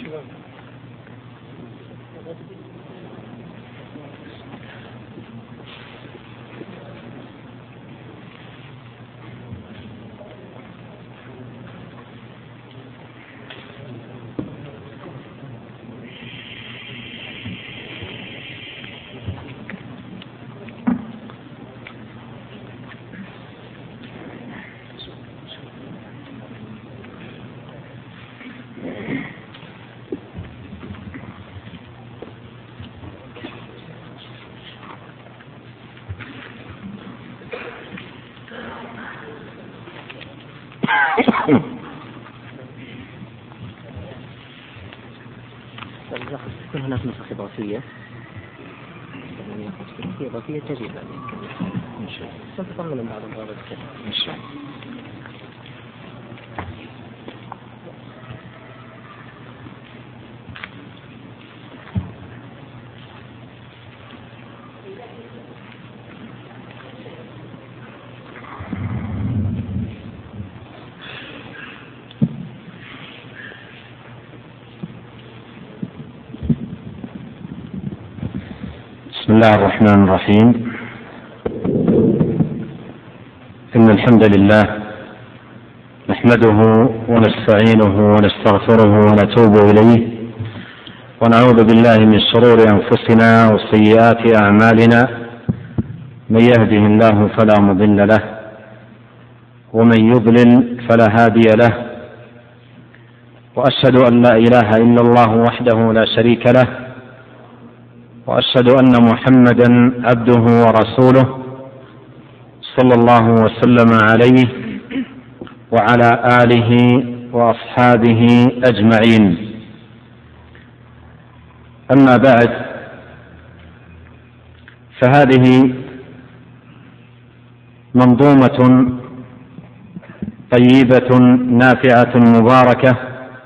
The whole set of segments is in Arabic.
يكون هناك نسخ إضافية إضافية تجد إن شاء الله ستطمن بعض الضوابط إن شاء الله. بسم الله الرحمن الرحيم. إن الحمد لله نحمده ونستعينه ونستغفره ونتوب إليه ونعوذ بالله من شرور أنفسنا وسيئات أعمالنا، من يهده الله فلا مضل له ومن يضلل فلا هادي له، وأشهد أن لا إله إلا الله وحده لا شريك له، وأشهد أن محمدا عبده ورسوله صلى الله وسلم عليه وعلى آله وأصحابه أجمعين. أما بعد، فهذه منظومة طيبة نافعة مباركة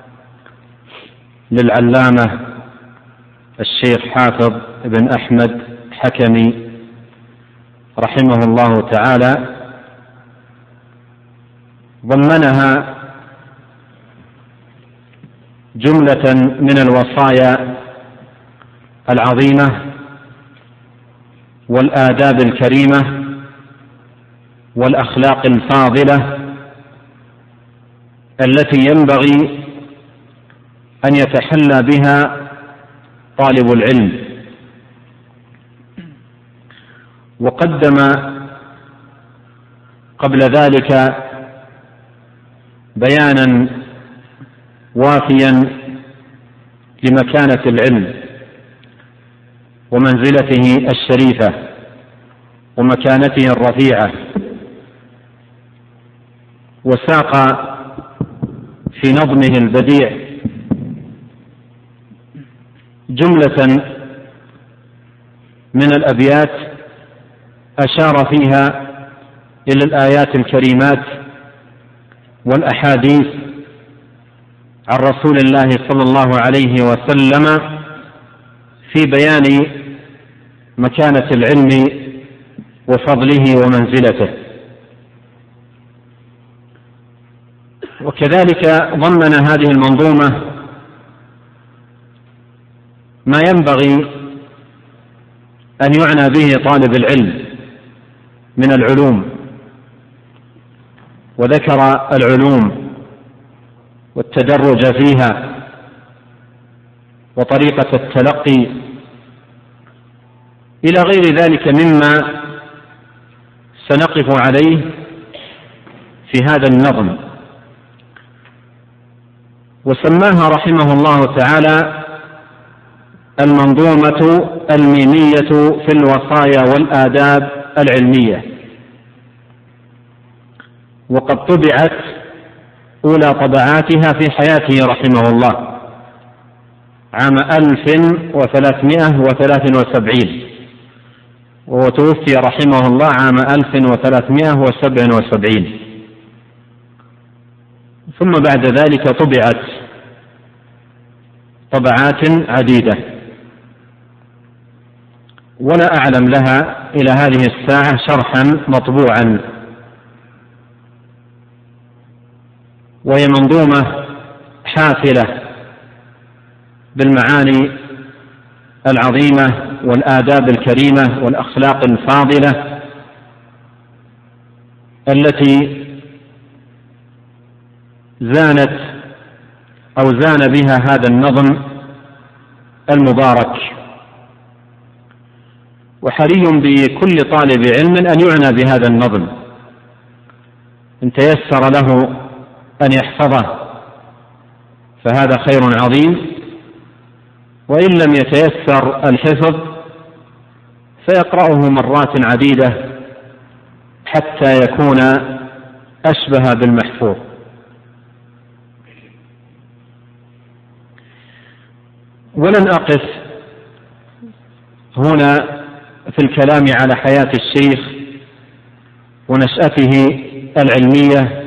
للعلامة الشيخ حافظ بن أحمد حكمي رحمه الله تعالى، ضمنها جملة من الوصايا العظيمة والآداب الكريمة والأخلاق الفاضلة التي ينبغي أن يتحلى بها طالب العلم. وقدم قبل ذلك بيانا وافيا لمكانة العلم ومنزلته الشريفة ومكانته الرفيعة، وساق في نظمه البديع جملة من الأبيات أشار فيها إلى الآيات الكريمات والأحاديث عن رسول الله صلى الله عليه وسلم في بيان مكانة العلم وفضله ومنزلته. وكذلك ضمن هذه المنظومة ما ينبغي أن يعنى به طالب العلم من العلوم، وذكر العلوم والتدرج فيها وطريقة التلقي إلى غير ذلك مما سنقف عليه في هذا النظم. وسماها رحمه الله تعالى المنظومة الميمية في الوصايا والآداب العلمية، وقد طبعت أولى طبعاتها في حياته رحمه الله عام 1373، وتوفي رحمه الله عام 1377. ثم بعد ذلك طبعت طبعات عديدة، ولا أعلم لها إلى هذه الساعة شرحا مطبوعا، وهي منظومة حافلة بالمعاني العظيمة والآداب الكريمة والأخلاق الفاضلة التي زانت أو زان بها هذا النظم المبارك. وحري بكل طالب علم أن يعنى بهذا النظم إن تيسر له أن يحفظه فهذا خير عظيم، وإن لم يتيسر الحفظ فيقرأه مرات عديدة حتى يكون أشبه بالمحفوظ. ولن أقف هنا في الكلام على حياة الشيخ ونشأته العلمية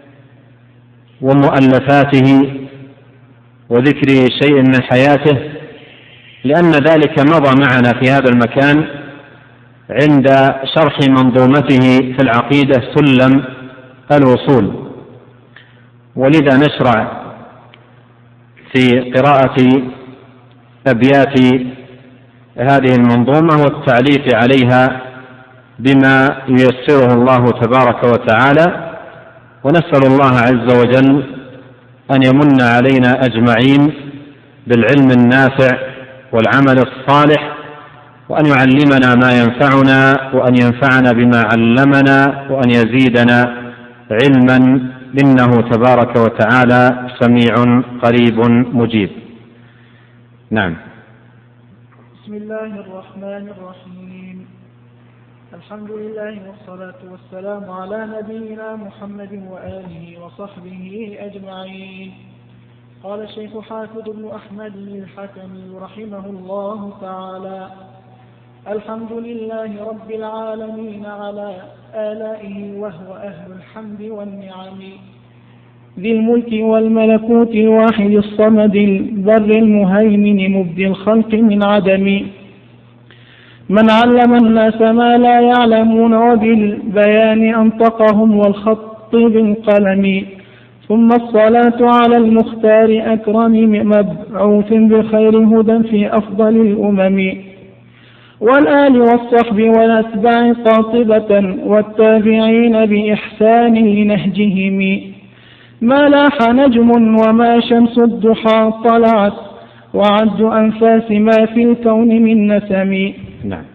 ومؤلفاته وذكر شيء من حياته، لأن ذلك مضى معنا في هذا المكان عند شرح منظومته في العقيدة سلم الوصول، ولذا نشرع في قراءة أبيات هذه المنظومة والتعليق عليها بما ييسره الله تبارك وتعالى، ونسأل الله عز وجل أن يمن علينا أجمعين بالعلم النافع والعمل الصالح، وأن يعلمنا ما ينفعنا، وأن ينفعنا بما علمنا، وأن يزيدنا علما، إنه تبارك وتعالى سميع قريب مجيب. نعم. بسم الله الرحمن الرحيم. الحمد لله والصلاة والسلام على نبينا محمد وآله وصحبه أجمعين. قال الشيخ حافظ بن أحمد الحكمي رحمه الله تعالى: الحمد لله رب العالمين على آلائه، وهو أهل الحمد والنعم، ذي الملك والملكوت الواحد الصمد البر المهيمن مبدي الخلق من عدم، من علم الناس ما لا يعلمون وبالبيان أنطقهم والخط بالقلم، ثم الصلاة على المختار أكرم مبعوث بخير هدى في أفضل الأمم، والآل والصحب والأتباع قاطبة والتابعين بإحسان لنهجهم، ما لاح نجم وما شمس الضحى طلعت وعد أنفاس ما في الكون من نسم. نعم.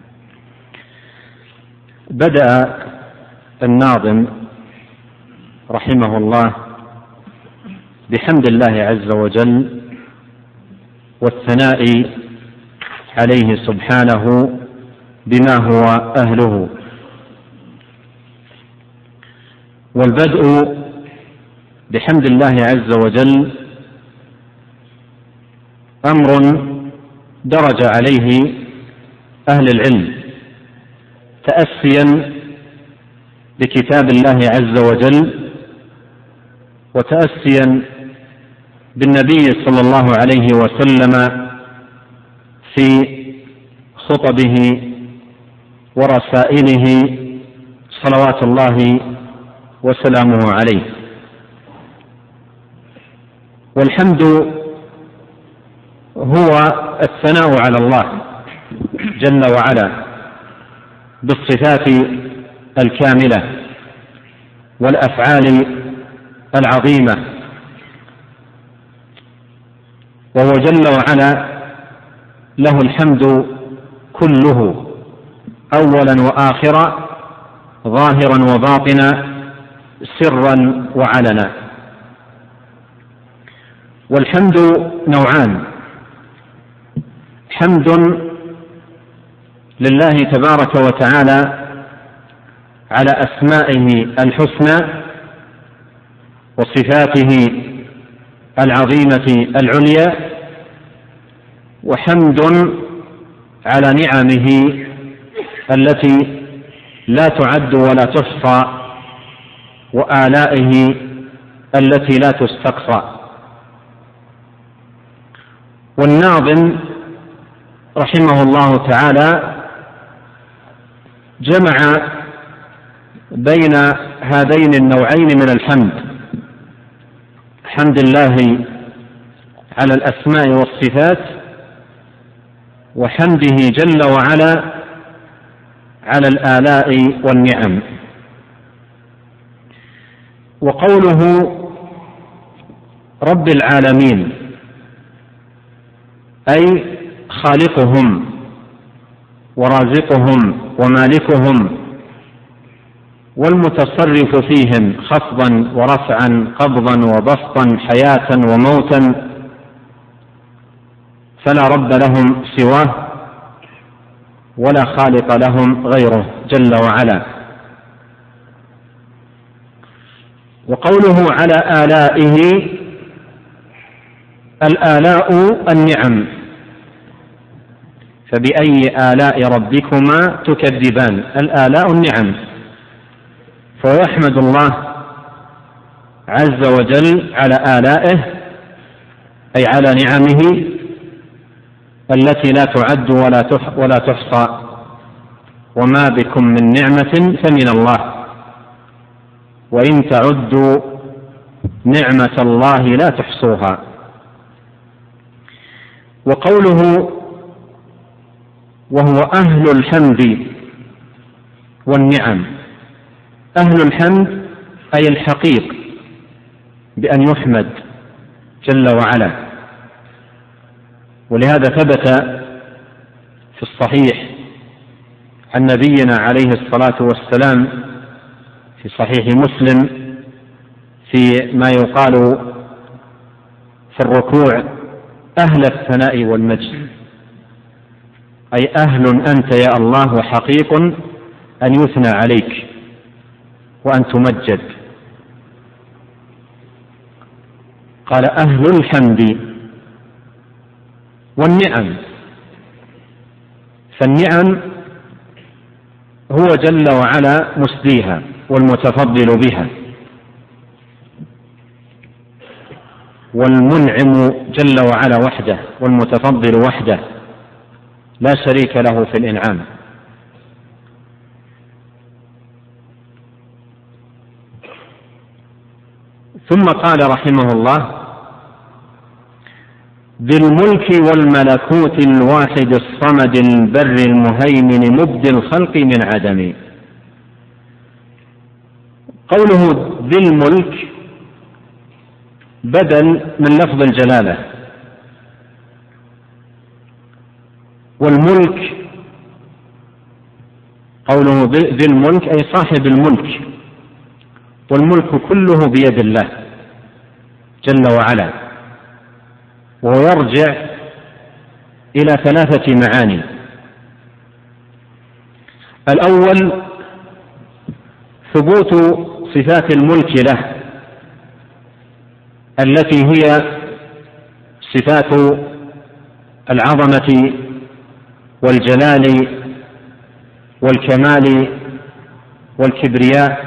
بدأ الناظم رحمه الله بحمد الله عز وجل والثناء عليه سبحانه بما هو أهله، والبدء بحمد الله عز وجل أمر درج عليه أهل العلم تأسيا بكتاب الله عز وجل وتأسيا بالنبي صلى الله عليه وسلم في خطبه ورسائله صلوات الله وسلامه عليه. والحمد هو الثناء على الله جل وعلا بالصفات الكاملة والأفعال العظيمة، وهو جل وعلا له الحمد كله أولا وآخرا، ظاهرا وباطنا، سرا وعلنا. والحمد نوعان: حمد لله تبارك وتعالى على أسمائه الحسنى وصفاته العظيمة العليا، وحمد على نعمه التي لا تعد ولا تحصى وآلائه التي لا تستقصى. والناظم رحمه الله تعالى جمع بين هذين النوعين من الحمد: حمد الله على الأسماء والصفات، وحمده جل وعلا على الآلاء والنعم. وقوله رب العالمين أي خالقهم ورازقهم ومالكهم والمتصرف فيهم خفضا ورفعا، قبضا وبسطا، حياة وموتا، فلا رب لهم سواه ولا خالق لهم غيره جل وعلا. وقوله على آلائه، الآلاء النعم، فبأي آلاء ربكما تكذبان؟ الآلاء النعم، فيحمد الله عز وجل على آلائه أي على نعمه التي لا تعد ولا تحصى، وما بكم من نعمة فمن الله، وإن تعدوا نعمة الله لا تحصوها. وقوله وهو أهل الحمد والنعم، أهل الحمد أي الحقيق بأن يحمد جل وعلا. ولهذا ثبت في الصحيح عن نبينا عليه الصلاة والسلام في صحيح مسلم في ما يقال في الركوع: أهل الثناء والمجد، أي أهل أنت يا الله وحقيق أن يثنى عليك وأن تمجد. قال أهل الحمد والنعم، فالنعم هو جل وعلا مسديها والمتفضل بها، والمنعم جل وعلا وحده والمتفضل وحده لا شريك له في الإنعام. ثم قال رحمه الله: ذي الملك والملكوت الواحد الصمد البر المهيمن مبدي الخلق من عدم. قوله ذي الملك بدل من لفظ الجلالة، والملك قوله ذي الملك أي صاحب الملك، والملك كله بيد الله جل وعلا، وهو يرجع إلى 3 معاني. الأول ثبوت صفات الملك له التي هي صفات العظمة والجلال والكمال والكبرياء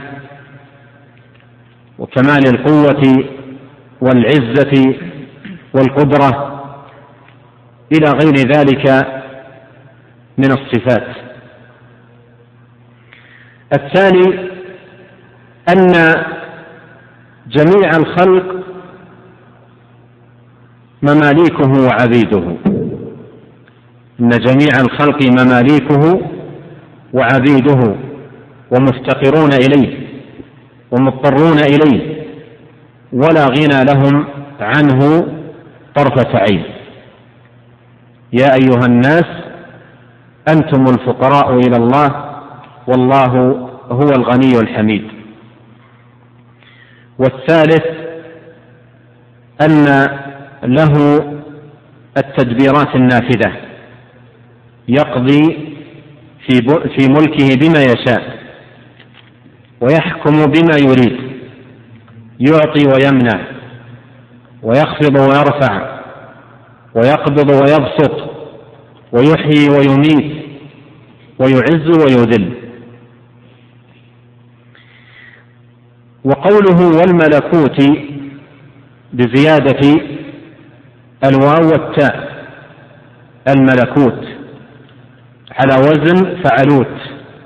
وكمال القوة والعزة والقدرة إلى غير ذلك من الصفات. الثاني أن جميع الخلق مماليكه وعبيده، إن جميع الخلق مماليكه وعبيده ومفتقرون إليه ومضطرون إليه، ولا غنى لهم عنه طرفة عين. يا أيها الناس أنتم الفقراء إلى الله والله هو الغني الحميد. والثالث أن له التدبيرات النافذة، يقضي في ملكه بما يشاء ويحكم بما يريد، يعطي ويمنع ويخفض ويرفع ويقبض ويبسط ويحيي ويميت ويعز ويذل. وقوله والملكوت بزيادة الواو والتاء، الملكوت على وزن فعلوت،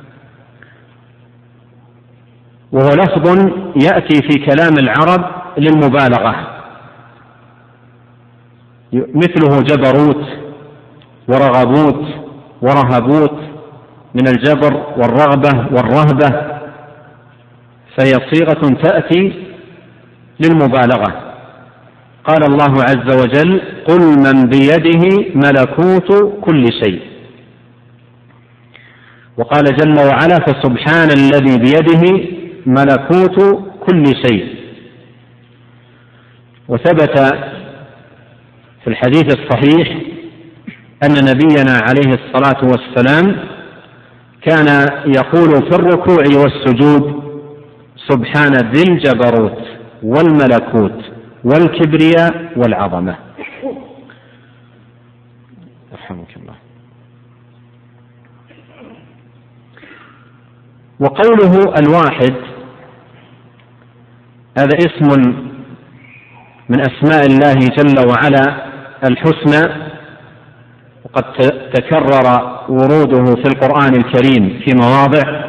وهو لفظ يأتي في كلام العرب للمبالغة، مثله جبروت ورغبوت ورهبوت من الجبر والرغبة والرهبة، فهي صيغة تأتي للمبالغة. قال الله عز وجل: قل من بيده ملكوت كل شيء. وقال جل وعلا: فسبحان الذي بيده ملكوت كل شيء. وثبت في الحديث الصحيح أن نبينا عليه الصلاة والسلام كان يقول في الركوع والسجود: سبحان ذي الجبروت والملكوت والكبرياء والعظمة. رحمك الله. وقوله الواحد هذا اسم من أسماء الله جل وعلا الحسنى، وقد تكرر وروده في القرآن الكريم في مواضع،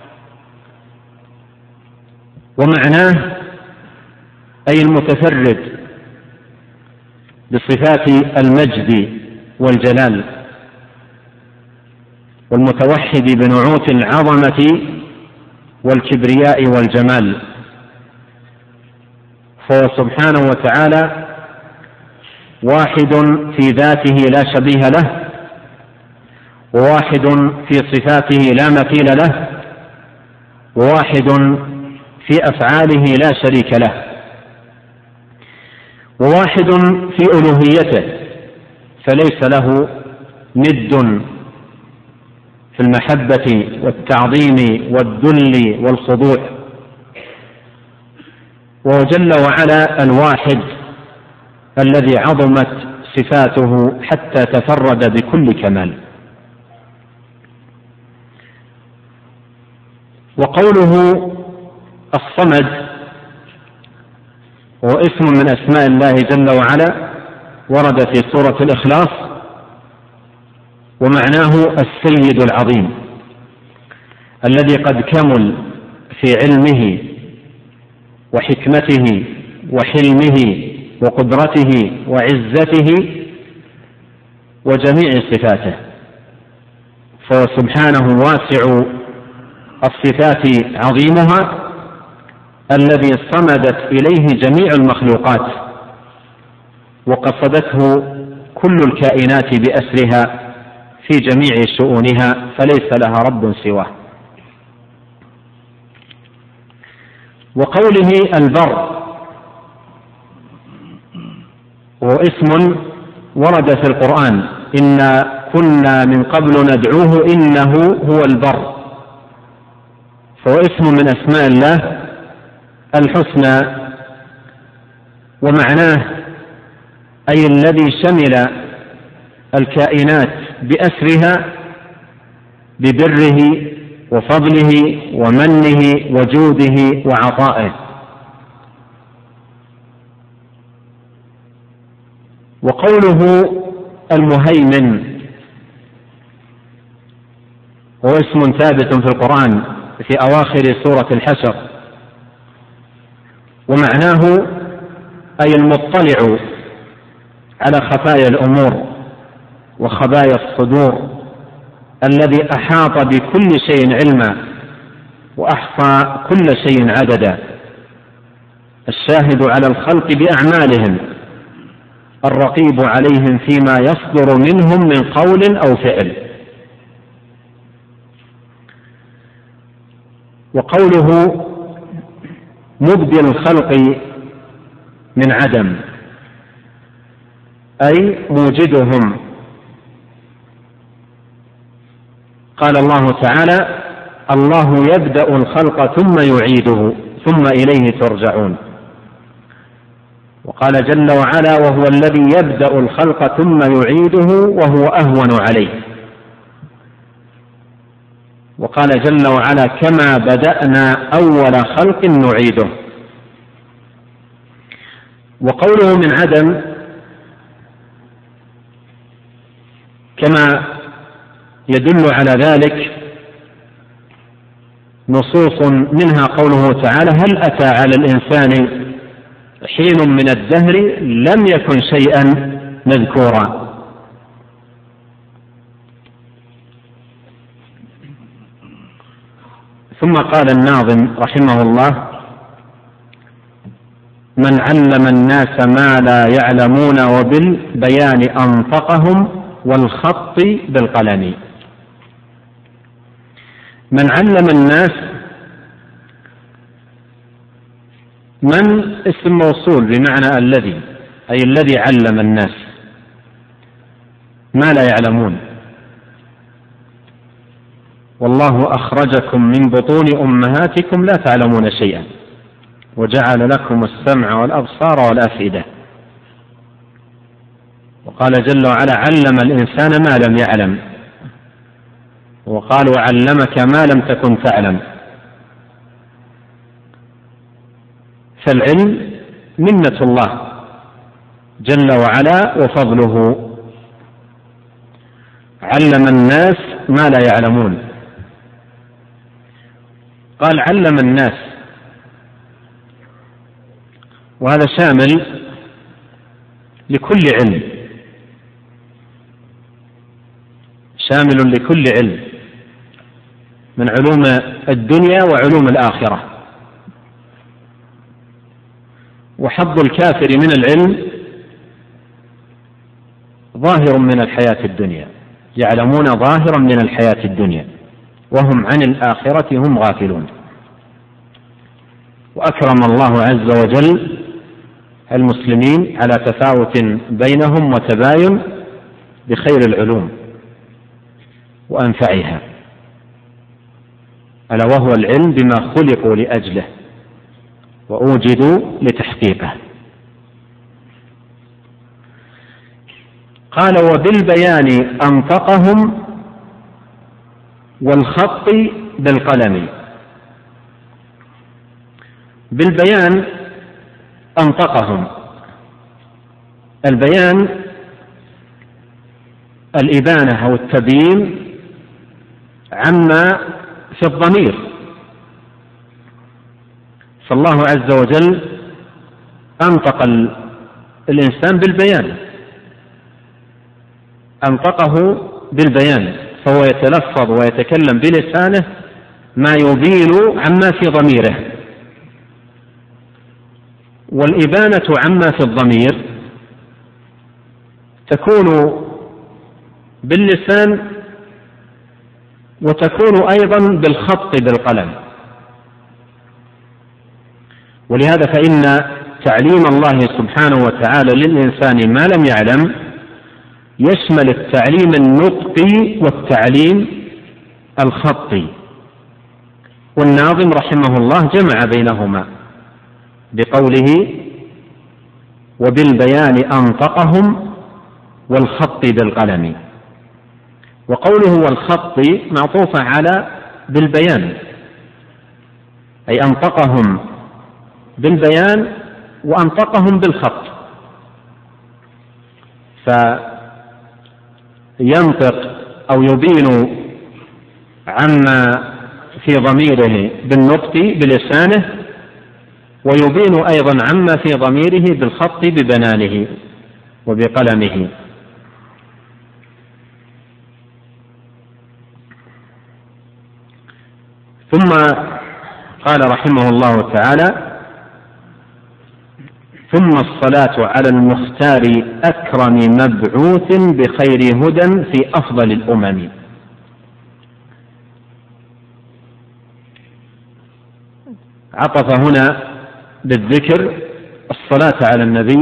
ومعناه أي المتفرد بصفات المجد والجلال، والمتوحد بنعوت العظمة والكبرياء والجمال. فهو سبحانه وتعالى واحد في ذاته لا شبيه له، وواحد في صفاته لا مثيل له، وواحد في أفعاله لا شريك له، وواحد في ألوهيته فليس له ند في المحبة والتعظيم والذل والخضوع. وهو جل وعلا الواحد الذي عظمت صفاته حتى تفرد بكل كمال. وقوله الصمد هو اسم من أسماء الله جل وعلا، ورد في سورة الإخلاص، ومعناه السيد العظيم الذي قد كمل في علمه وحكمته وحلمه وقدرته وعزته وجميع صفاته. فهو سبحانه واسع الصفات عظيمها الذي صمدت إليه جميع المخلوقات وقصدته كل الكائنات بأسرها في جميع شؤونها، فليس لها رب سواه. وقوله البر هو اسم ورد في القرآن: إنا كنا من قبل ندعوه إنه هو البر. فهو اسم من أسماء الله الحسنى، ومعناه أي الذي شمل الكائنات بأسرها ببره وفضله ومنه وجوده وعطائه. وقوله المهيمن هو اسم ثابت في القرآن في أواخر سورة الحشر، ومعناه أي المطلع على خفايا الأمور وخبايا الصدور، الذي أحاط بكل شيء علما وأحصى كل شيء عددا، الشاهد على الخلق بأعمالهم، الرقيب عليهم فيما يصدر منهم من قول أو فعل. وقوله مبدي الخلق من عدم أي موجدهم. قال الله تعالى: الله يبدأ الخلق ثم يعيده ثم إليه ترجعون. وقال جل وعلا: وهو الذي يبدأ الخلق ثم يعيده وهو أهون عليه. وقال جل وعلا: كما بدأنا أول خلق نعيده. وقوله من عدم كما يدل على ذلك نصوص، منها قوله تعالى: هل أتى على الإنسان حين من الدهر لم يكن شيئا مذكورا. ثم قال الناظم رحمه الله: من علم الناس ما لا يعلمون وبالبيان أنطقهم والخط بالقلم. من علم الناس، من اسم موصول بمعنى الذي، أي الذي علم الناس ما لا يعلمون. والله أخرجكم من بطون أمهاتكم لا تعلمون شيئا وجعل لكم السمع والأبصار والأفئدة. وقال جل وعلا: علم الإنسان ما لم يعلم. وقال: وعلمك ما لم تكن تعلم. فالعلم منة الله جل وعلا وفضله. علم الناس ما لا يعلمون. قال: علم الناس، وهذا شامل لكل علم، شامل لكل علم من علوم الدنيا وعلوم الآخرة. وحظ الكافر من العلم ظاهر من الحياة الدنيا، يعلمون ظاهرا من الحياة الدنيا وهم عن الآخرة هم غافلون. وأكرم الله عز وجل المسلمين على تفاوت بينهم وتباين بخير العلوم وأنفعها، ألا وهو العلم بما خلقوا لأجله وأوجدوا لتحقيقه. قال: وبالبيان أنطقهم والخط بالقلم. بالبيان أنطقهم. البيان الإبانة أو التبيين عما في الضمير، فالله عز وجل أنطق الإنسان بالبيان، أنطقه بالبيان، فهو يتلفظ ويتكلم بلسانه ما يبين عما في ضميره. والإبانة عما في الضمير تكون باللسان وتكون أيضا بالخط بالقلم. ولهذا فإن تعليم الله سبحانه وتعالى للإنسان ما لم يعلم يشمل التعليم النطقي والتعليم الخطي. والناظم رحمه الله جمع بينهما بقوله: وبالبيان أنطقهم والخط بالقلم. وقوله والخط معطوفة على بالبيان، أي أنطقهم بالبيان وأنطقهم بالخط، فينطق أو يبين عما في ضميره بالنطق بلسانه، ويبين أيضا عما في ضميره بالخط ببنانه وبقلمه. ثم قال رحمه الله تعالى: ثم الصلاة على المختار أكرم مبعوث بخير هدى في أفضل الأمم. عطف هنا بالذكر الصلاة على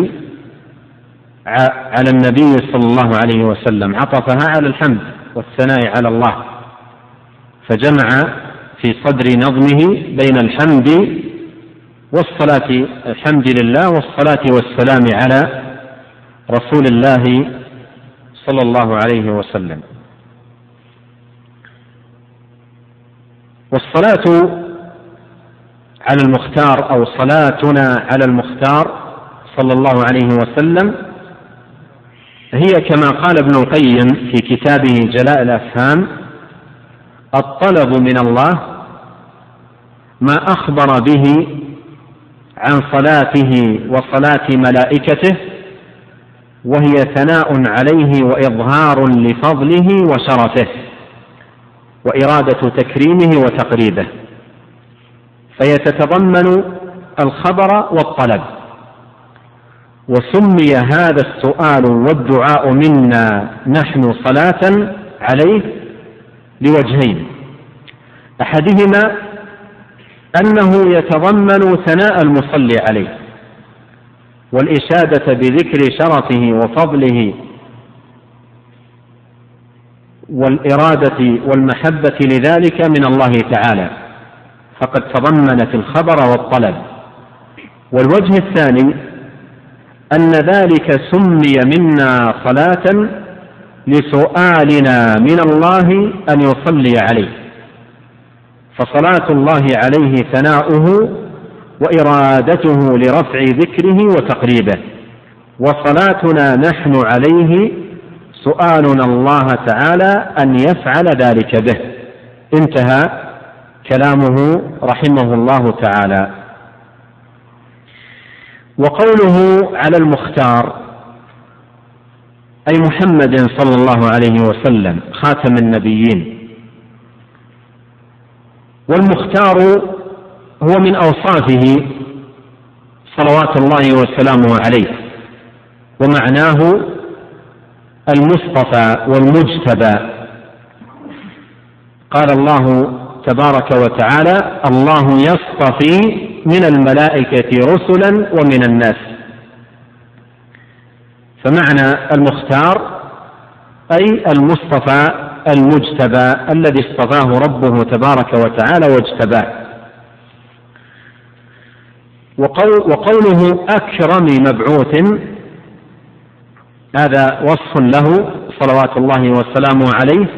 النبي صلى الله عليه وسلم، عطفها على الحمد والثناء على الله، فجمع في صدر نظمه بين الحمد والصلاة، الحمد لله والصلاة والسلام على رسول الله صلى الله عليه وسلم. والصلاة على المختار أو صلاتنا على المختار صلى الله عليه وسلم هي كما قال ابن القيم في كتابه جلاء الأفهام: الطلب من الله ما أخبر به عن صلاته وصلاة ملائكته وهي ثناء عليه وإظهار لفضله وشرفه وإرادة تكريمه وتقريبه، فيتتضمن الخبر والطلب. وسمي هذا السؤال والدعاء منا نحن صلاة عليه لوجهين: أحدهما أنه يتضمن ثناء المصلي عليه والإشادة بذكر شرفه وفضله والإرادة والمحبة لذلك من الله تعالى، فقد تضمنت الخبر والطلب. والوجه الثاني أن ذلك سمي منا صلاة لسؤالنا من الله أن يصلي عليه، فصلاة الله عليه ثناؤه وإرادته لرفع ذكره وتقريبه، وصلاتنا نحن عليه سؤالنا الله تعالى أن يفعل ذلك به. انتهى كلامه رحمه الله تعالى. وقوله على المختار أي محمد صلى الله عليه وسلم خاتم النبيين. والمختار هو من أوصافه صلوات الله وسلامه عليه، ومعناه المصطفى والمجتبى. قال الله تبارك وتعالى: الله يصطفي من الملائكة رسلا ومن الناس. فمعنى المختار أي المصطفى المجتبى الذي اصطفاه ربه تبارك وتعالى واجتباه. وقوله أكرم مبعوث هذا وصف له صلوات الله وسلامه عليه،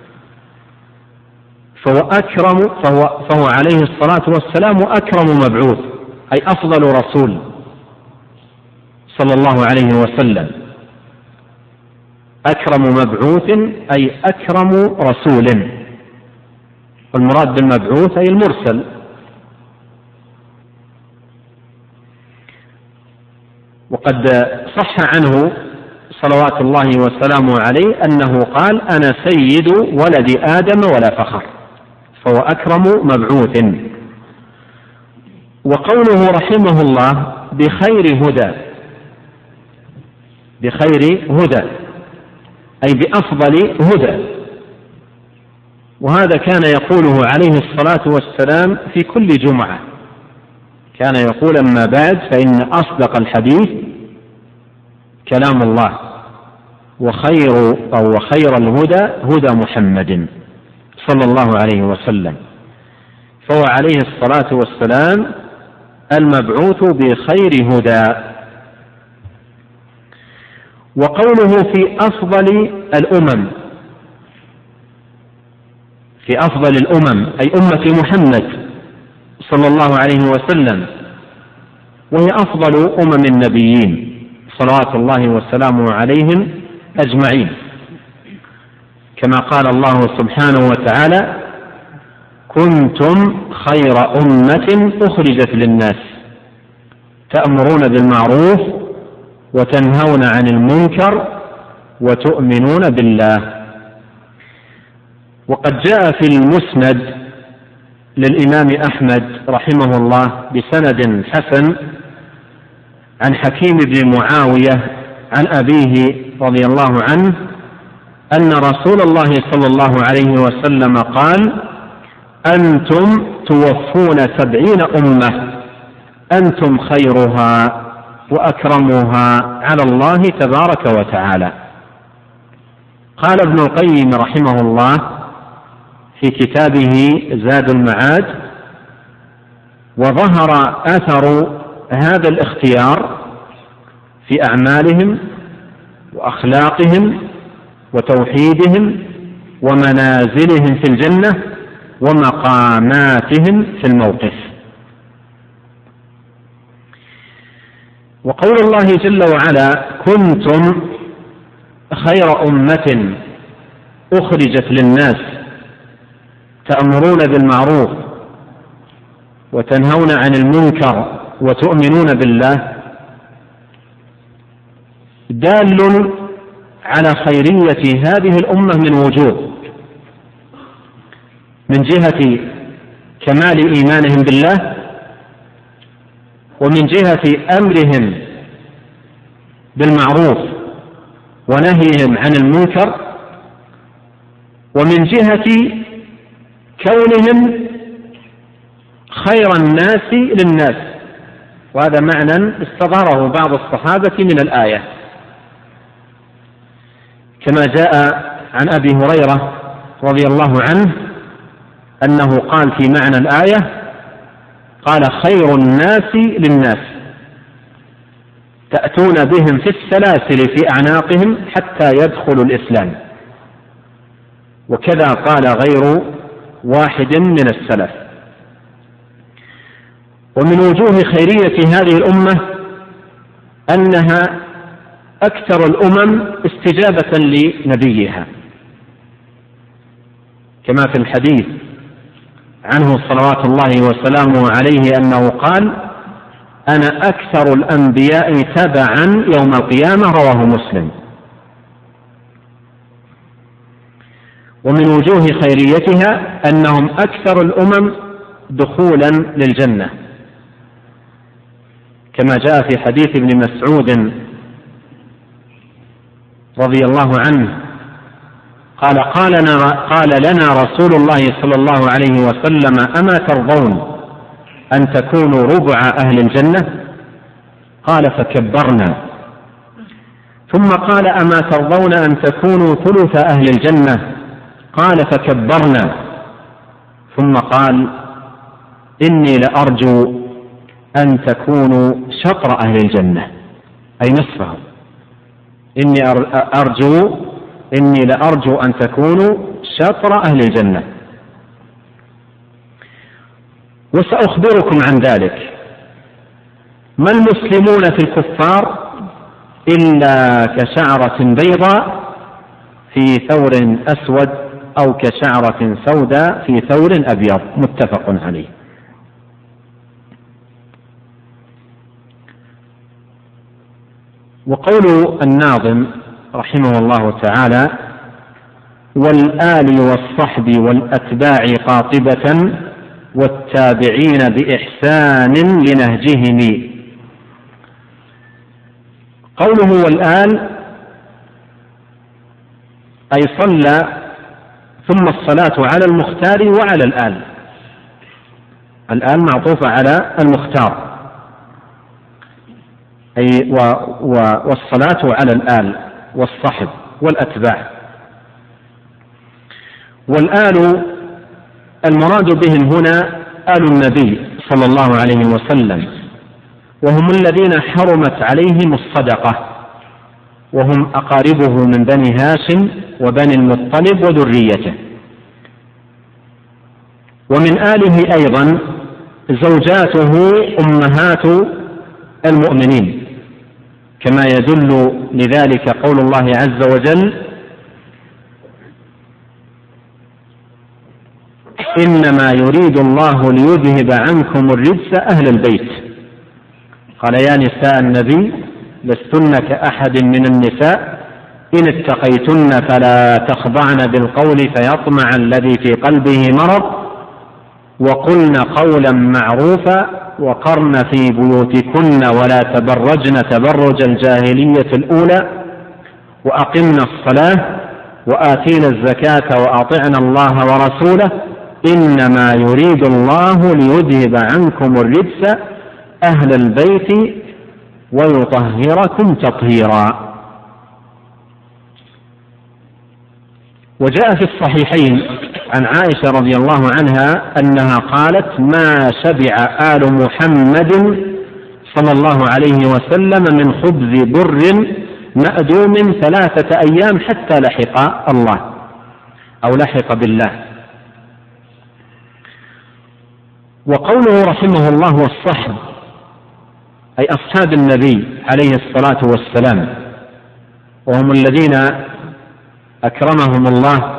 فهو عليه الصلاة والسلام أكرم مبعوث أي أفضل رسول صلى الله عليه وسلم. أكرم مبعوث أي أكرم رسول، والمراد بالمبعوث أي المرسل. وقد صح عنه صلوات الله وسلامه عليه أنه قال: أنا سيد ولد آدم ولا فخر، فهو أكرم مبعوث. وقوله رحمه الله بخير هدى أي بأفضل هدى، وهذا كان يقوله عليه الصلاة والسلام في كل جمعة. كان يقول: أما بعد فإن أصدق الحديث كلام الله، وخير الهدى هدى محمد صلى الله عليه وسلم. فهو عليه الصلاة والسلام المبعوث بخير هدى. وقوله في أفضل الأمم أي أمة محمد صلى الله عليه وسلم، وهي أفضل أمم النبيين صلوات الله وسلامه عليهم أجمعين، كما قال الله سبحانه وتعالى: كنتم خير أمة أخرجت للناس تأمرون بالمعروف وتنهون عن المنكر وتؤمنون بالله. وقد جاء في المسند للإمام أحمد رحمه الله بسند حسن عن حكيم بن معاوية عن أبيه رضي الله عنه أن رسول الله صلى الله عليه وسلم قال: أنتم توفون 70 أمة أنتم خيرها وأكرمها على الله تبارك وتعالى. قال ابن القيم رحمه الله في كتابه زاد المعاد: وظهر أثر هذا الاختيار في أعمالهم وأخلاقهم وتوحيدهم ومنازلهم في الجنة ومقاماتهم في الموقف. وقول الله جل وعلا: كنتم خير أمة أخرجت للناس تأمرون بالمعروف وتنهون عن المنكر وتؤمنون بالله، دال على خيرية هذه الأمة من وجوه: من جهة كمال إيمانهم بالله، ومن جهة أمرهم بالمعروف ونهيهم عن المنكر، ومن جهة كونهم خير الناس للناس. وهذا معنى استظهره بعض الصحابة من الآية، كما جاء عن أبي هريرة رضي الله عنه أنه قال في معنى الآية: قال: خير الناس للناس تأتون بهم في السلاسل في أعناقهم حتى يدخلوا الإسلام. وكذا قال غير واحد من السلف. ومن وجوه خيرية هذه الأمة أنها أكثر الأمم استجابة لنبيها، كما في الحديث عنه صلوات الله وسلامه عليه أنه قال: أنا أكثر الأنبياء تبعا يوم القيامة، رواه مسلم. ومن وجوه خيريتها أنهم أكثر الأمم دخولا للجنة، كما جاء في حديث ابن مسعود رضي الله عنه قال لنا رسول الله صلى الله عليه وسلم: أما ترضون أن تكونوا ربع أهل الجنة؟ قال: فكبرنا. ثم قال: أما ترضون أن تكونوا ثلث أهل الجنة؟ قال: فكبرنا. ثم قال: إني لأرجو أن تكونوا شطر أهل الجنة، أي نصفهم. إني لأرجو أن تكونوا شطر أهل الجنة. وسأخبركم عن ذلك. ما المسلمون في الكفار إلا كشعرة بيضاء في ثور أسود، أو كشعرة سوداء في ثور أبيض، متفق عليه. وقول الناظم رحمه الله تعالى: والآل والصحب والأتباع قاطبة والتابعين بإحسان لنهجهم. قوله والآل أي صلى ثم الصلاة على المختار وعلى الآل. الآل معطوفة على المختار، أي والصلاة على الآل والصحب والأتباع. والآل المراد بهم هنا آل النبي صلى الله عليه وسلم، وهم الذين حرمت عليهم الصدقة، وهم أقاربه من بني هاشم وبني المطلب وذريته. ومن آله أيضا زوجاته أمهات المؤمنين، كما يدل لذلك قول الله عز وجل: إنما يريد الله ليذهب عنكم الرجس أهل البيت. قال: يا نساء النبي لستن كأحد من النساء إن اتقيتن فلا تخضعن بالقول فيطمع الذي في قلبه مرض وقلن قولا معروفا وقرن في بيوتكن ولا تبرجن تبرج الجاهلية الأولى وأقمنا الصلاة وآتينا الزكاة وأطعنا الله ورسوله إنما يريد الله ليذهب عنكم الرجس أهل البيت ويطهركم تطهيرا. وجاء في الصحيحين عن عائشة رضي الله عنها أنها قالت: ما شبع آل محمد صلى الله عليه وسلم من خبز بر مأدوم 3 أيام حتى لحق الله أو لحق بالله. وقوله رحمه الله والصحب أي أصحاب النبي عليه الصلاة والسلام، وهم الذين أكرمهم الله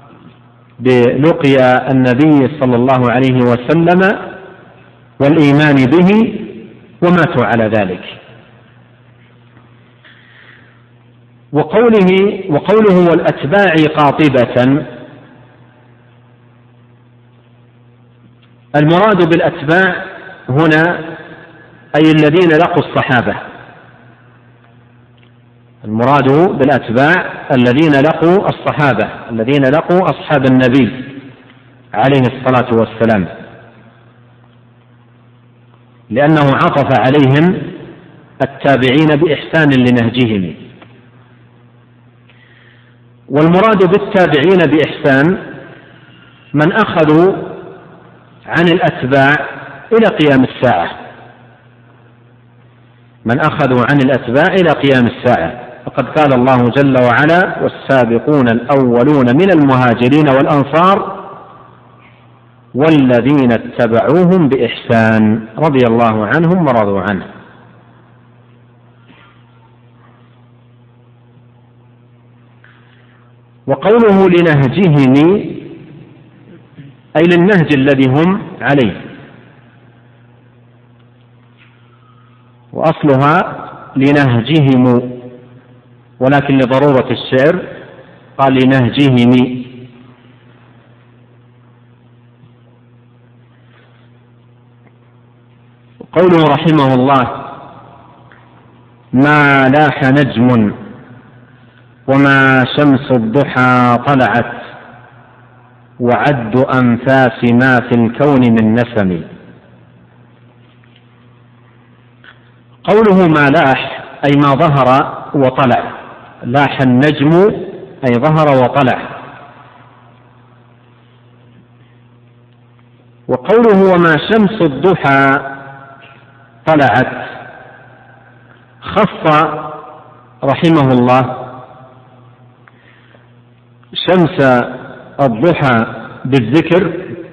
بلقيا النبي صلى الله عليه وسلم والإيمان به وماتوا على ذلك. وقوله والأتباع قاطبة، المراد بالأتباع هنا أي الذين لقوا الصحابة، المراد بالأتباع الذين لقوا الصحابة، الذين لقوا أصحاب النبي عليه الصلاة والسلام، لأنه عطف عليهم التابعين بإحسان لنهجهم. والمراد بالتابعين بإحسان من أخذوا عن الأتباع إلى قيام الساعة، من أخذوا عن الأتباع إلى قيام الساعة. فقد قال الله جل وعلا: والسابقون الأولون من المهاجرين والأنصار والذين اتبعوهم بإحسان رضي الله عنهم ورضوا عنه. وقوله لنهجهم أي للنهج الذي هم عليه، وأصلها لنهجهم، ولكن لضرورة الشعر قال لنهجهم. قوله رحمه الله: ما لاح نجم وما شمس الضحى طلعت وعد أنفاس ما في الكون من نسم. قوله ما لاح أي ما ظهر وطلع، لاح النجم أي ظهر وطلع. وقوله وما شمس الضحى طلعت، خص رحمه الله شمس الضحى بالذكر،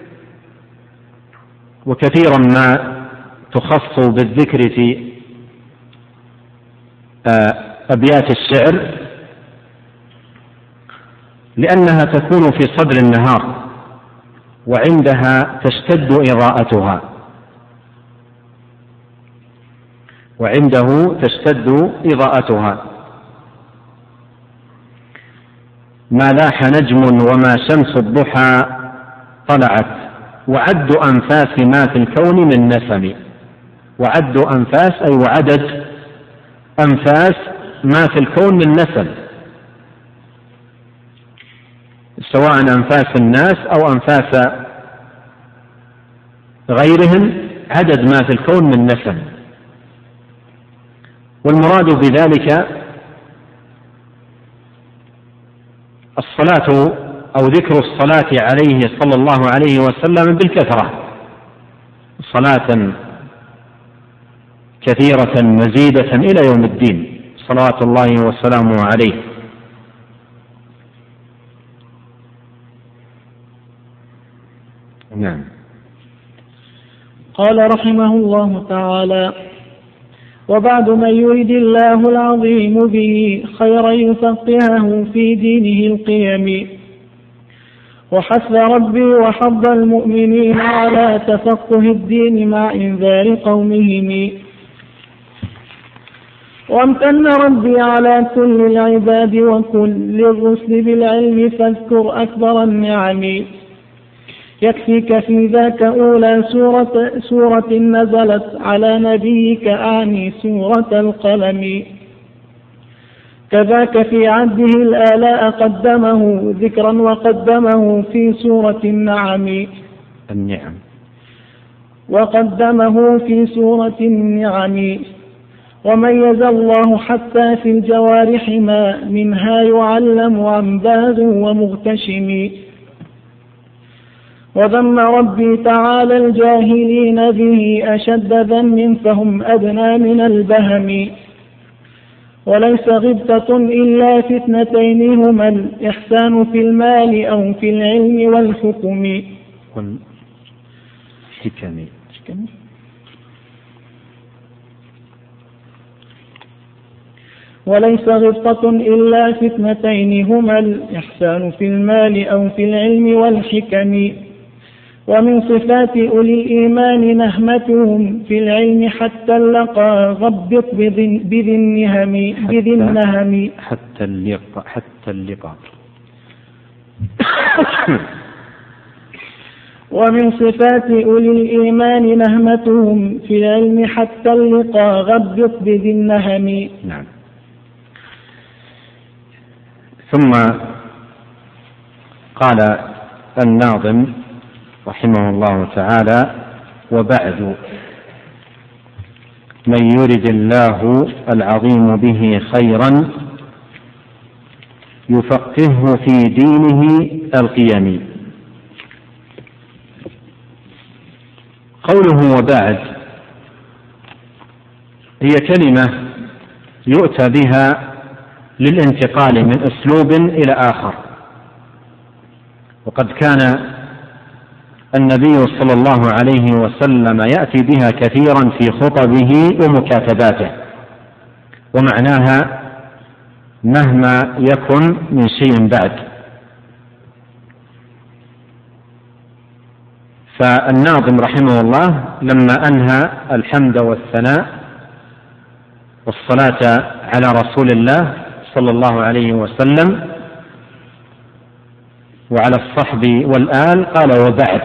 وكثيرا ما تخص بالذكر في أبيات الشعر لأنها تكون في صدر النهار وعندها تشتد إضاءتها، وعنده تشتد إضاءتها. ما لاح نجم وما شمس الضحى طلعت وعد أنفاس ما في الكون من نسم. وعد أنفاس أي وعدد أنفاس ما في الكون من نسم، سواء أنفاس الناس أو أنفاس غيرهم، عدد ما في الكون من نسم. والمراد بذلك الصلاة أو ذكر الصلاة عليه صلى الله عليه وسلم بالكثرة، صلاة كثيرة مزيدة إلى يوم الدين صلوات الله وسلامه عليه. نعم. قال رحمه الله تعالى: وبعد من يريد الله العظيم به خيرا يفقهه في دينه القيم، وحث ربي وحض المؤمنين على تفقه الدين مع إنذار قومهم. وامتن ربي على كل العباد وكل الرسل بالعلم فاذكر أكبر النعم. يكفيك في ذاك أولى سورة نزلت على نبيك أعني سورة القلم. كذاك في عده الآلاء قدمه ذكرا وقدمه في سورة النعم. وقدمه في سورة النعم. وميز الله حتى في الجوارح ما منها يعلم عن باغ ومغتشم. وذم ربي تعالى الجاهلين به أشد ذم فهم أدنى من البهم. وليس غبطة إلا في اثنتين هما الإحسان في المال أو في العلم والحكم. وليس غبطة إلا في اثنتين هما الإحسان في المال أو في العلم والحكم. ومن صفات أولي الإيمان نهمتهم في العلم حتى اللقى غبط بذي النهم حتى اللقاء ومن صفات أولي الإيمان نهمتهم في العلم حتى اللقاء غبط بذي النهم. نعم. ثم قال الناظم رحمه الله تعالى: وبعد، من يرد الله العظيم به خيرا يفقهه في دينه القيم. قوله وبعد هي كلمة يؤتى بها للانتقال من أسلوب إلى آخر، وقد كان النبي صلى الله عليه وسلم يأتي بها كثيرا في خطبه ومكاتباته، ومعناها مهما يكن من شيء بعد. فالناظم رحمه الله لما أنهى الحمد والثناء والصلاة على رسول الله صلى الله عليه وسلم وعلى الصحب والآل قال: وبعد.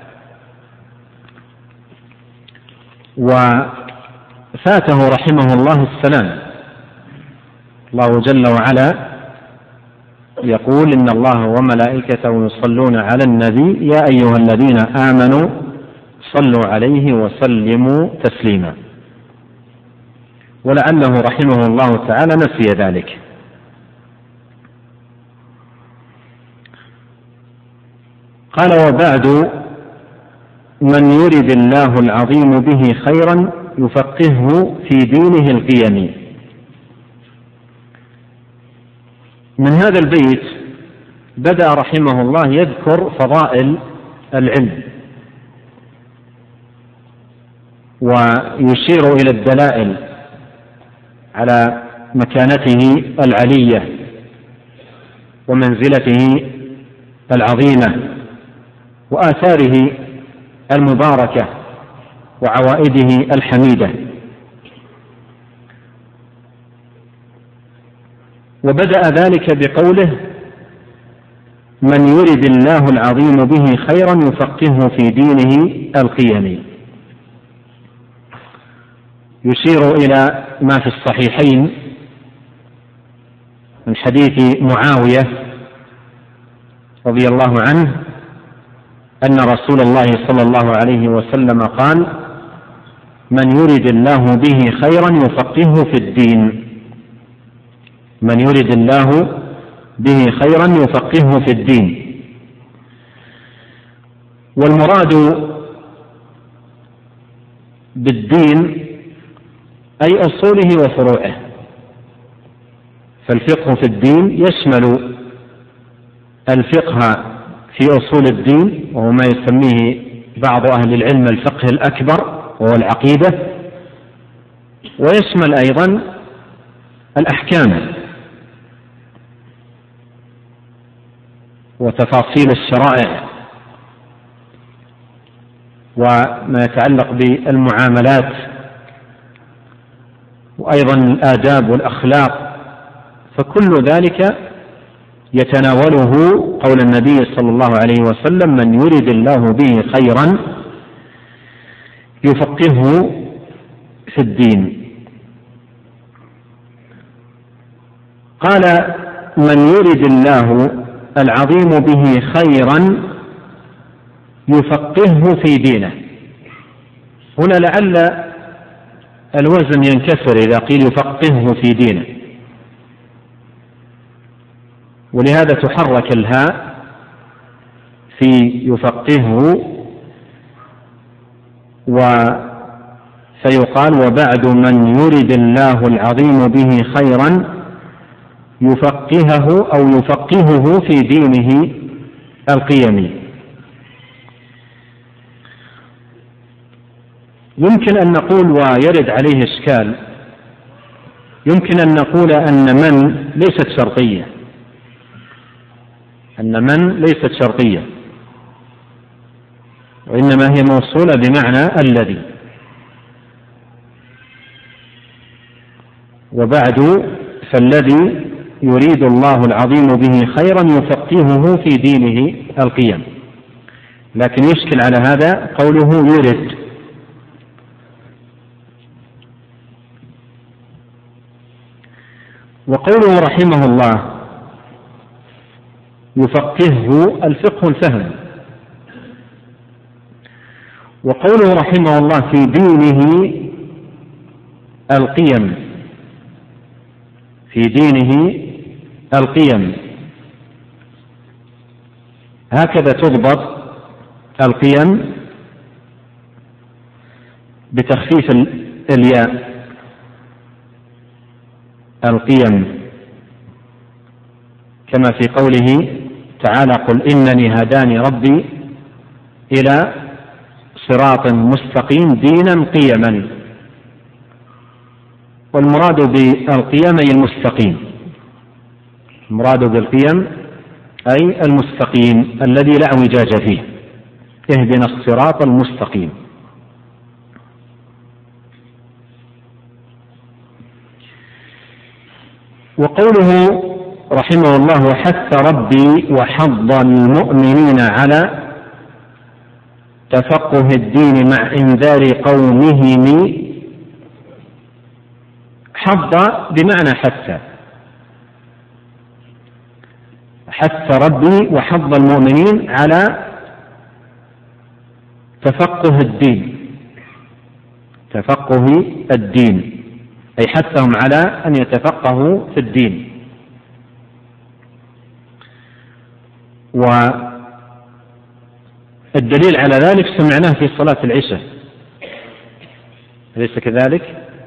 وفاته رحمه الله السلام. الله جل وعلا يقول: إن الله وملائكته يصلون على النبي يا أيها الذين آمنوا صلوا عليه وسلموا تسليما. ولعله رحمه الله تعالى نسي ذلك. قال: وبعد، من يرد الله العظيم به خيرا يفقهه في دينه القيم. من هذا البيت بدأ رحمه الله يذكر فضائل العلم، ويشير إلى الدلائل على مكانته العلية ومنزلته العظيمة وآثاره المباركة وعوائده الحميدة. وبدأ ذلك بقوله: من يرد الله العظيم به خيرا يفقهه في دينه القيم، يشير إلى ما في الصحيحين من حديث معاوية رضي الله عنه أن رسول الله صلى الله عليه وسلم قال: من يرد الله به خيرا يفقهه في الدين. من يرد الله به خيرا يفقهه في الدين. والمراد بالدين أي أصوله وفروعه، فالفقه في الدين يشمل الفقه في أصول الدين، وهو ما يسميه بعض أهل العلم الفقه الأكبر وهو العقيدة، ويشمل أيضا الأحكام وتفاصيل الشرائع وما يتعلق بالمعاملات، وأيضا الآداب والأخلاق. فكل ذلك يتناوله قول النبي صلى الله عليه وسلم: من يرد الله به خيرا يفقهه في الدين. قال: من يرد الله العظيم به خيرا يفقهه في دينه. هنا لعل الوزن ينكسر إذا قيل يفقهه في دينه، ولهذا تحرك الهاء في يفقهه، فيقال: وبعد، من يرد الله العظيم به خيرا يفقهه أو يفقهه في دينه القيم. يمكن أن نقول، ويرد عليه إشكال، يمكن أن نقول أن من ليست شرطية، أن من ليست شرطية، وإنما هي موصولة بمعنى الذي. وبعد فالذي يريد الله العظيم به خيرا يفقهه في دينه القيم. لكن يشكل على هذا قوله يرد، وقوله رحمه الله يفقهه الفقه الفهم، وقوله رحمه الله في دينه القيم، في دينه القيم، هكذا تضبط القيم بتخفيف الياء، القيم، كما في قوله تعالى قل إنني هداني ربي إلى صراط مستقيم دينا قيما. والمراد بالقيم أي المستقيم، المراد بالقيم أي المستقيم الذي لا اعوجاج فيه، اهدنا الصراط المستقيم. وقوله رحمه الله وحث ربي وحض المؤمنين على تفقه الدين مع إنذار قومهم، حض بمعنى حث، حث ربي وحض المؤمنين على تفقه الدين، تفقه الدين أي حثهم على أن يتفقهوا في الدين. والدليل على ذلك سمعناه في صلاة العشاء، أليس كذلك؟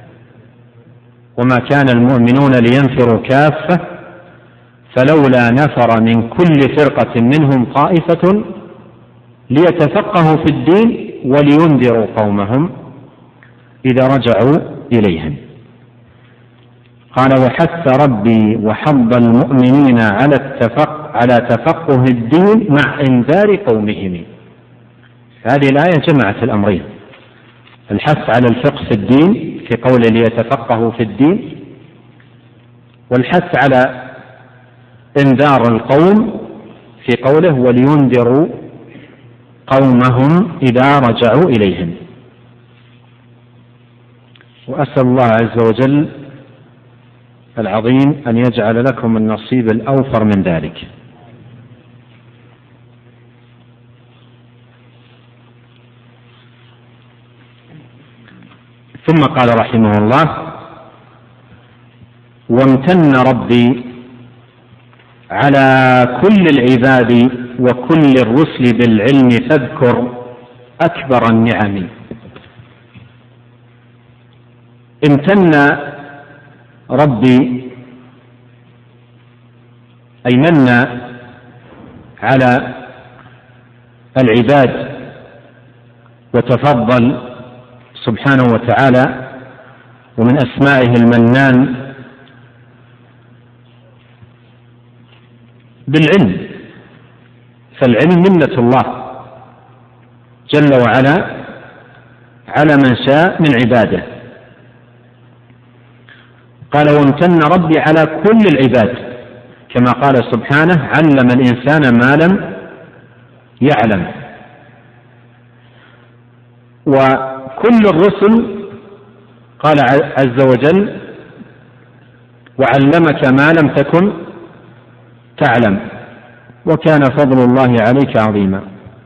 وما كان المؤمنون لينفروا كافة فلولا نفر من كل فرقة منهم طائفة ليتفقهوا في الدين ولينذروا قومهم إذا رجعوا إليهم. قال وحث ربي وحض المؤمنين على تفقه الدين مع إنذار قومهم. هذه الآية جمعت الأمرين، الحث على الفقه في الدين في قول ليتفقهوا في الدين، والحث على إنذار القوم في قوله ولينذروا قومهم إذا رجعوا إليهم. وأسأل الله عز وجل العظيم أن يجعل لكم النصيب الأوفر من ذلك. ثم قال رحمه الله وامتن ربي على كل العباد وكل الرسل بالعلم فاذكر أكبر النعم. امتن ربي أي من على العباد وتفضل سبحانه وتعالى، ومن أسمائه المنان بالعلم، فالعلم منة الله جل وعلا على من شاء من عباده. قال وامتن ربي على كل العباد، كما قال سبحانه علم الإنسان ما لم يعلم. وكل الرسل قال عز وجل وعلمك ما لم تكن تعلم وكان فضل الله عليك عظيما.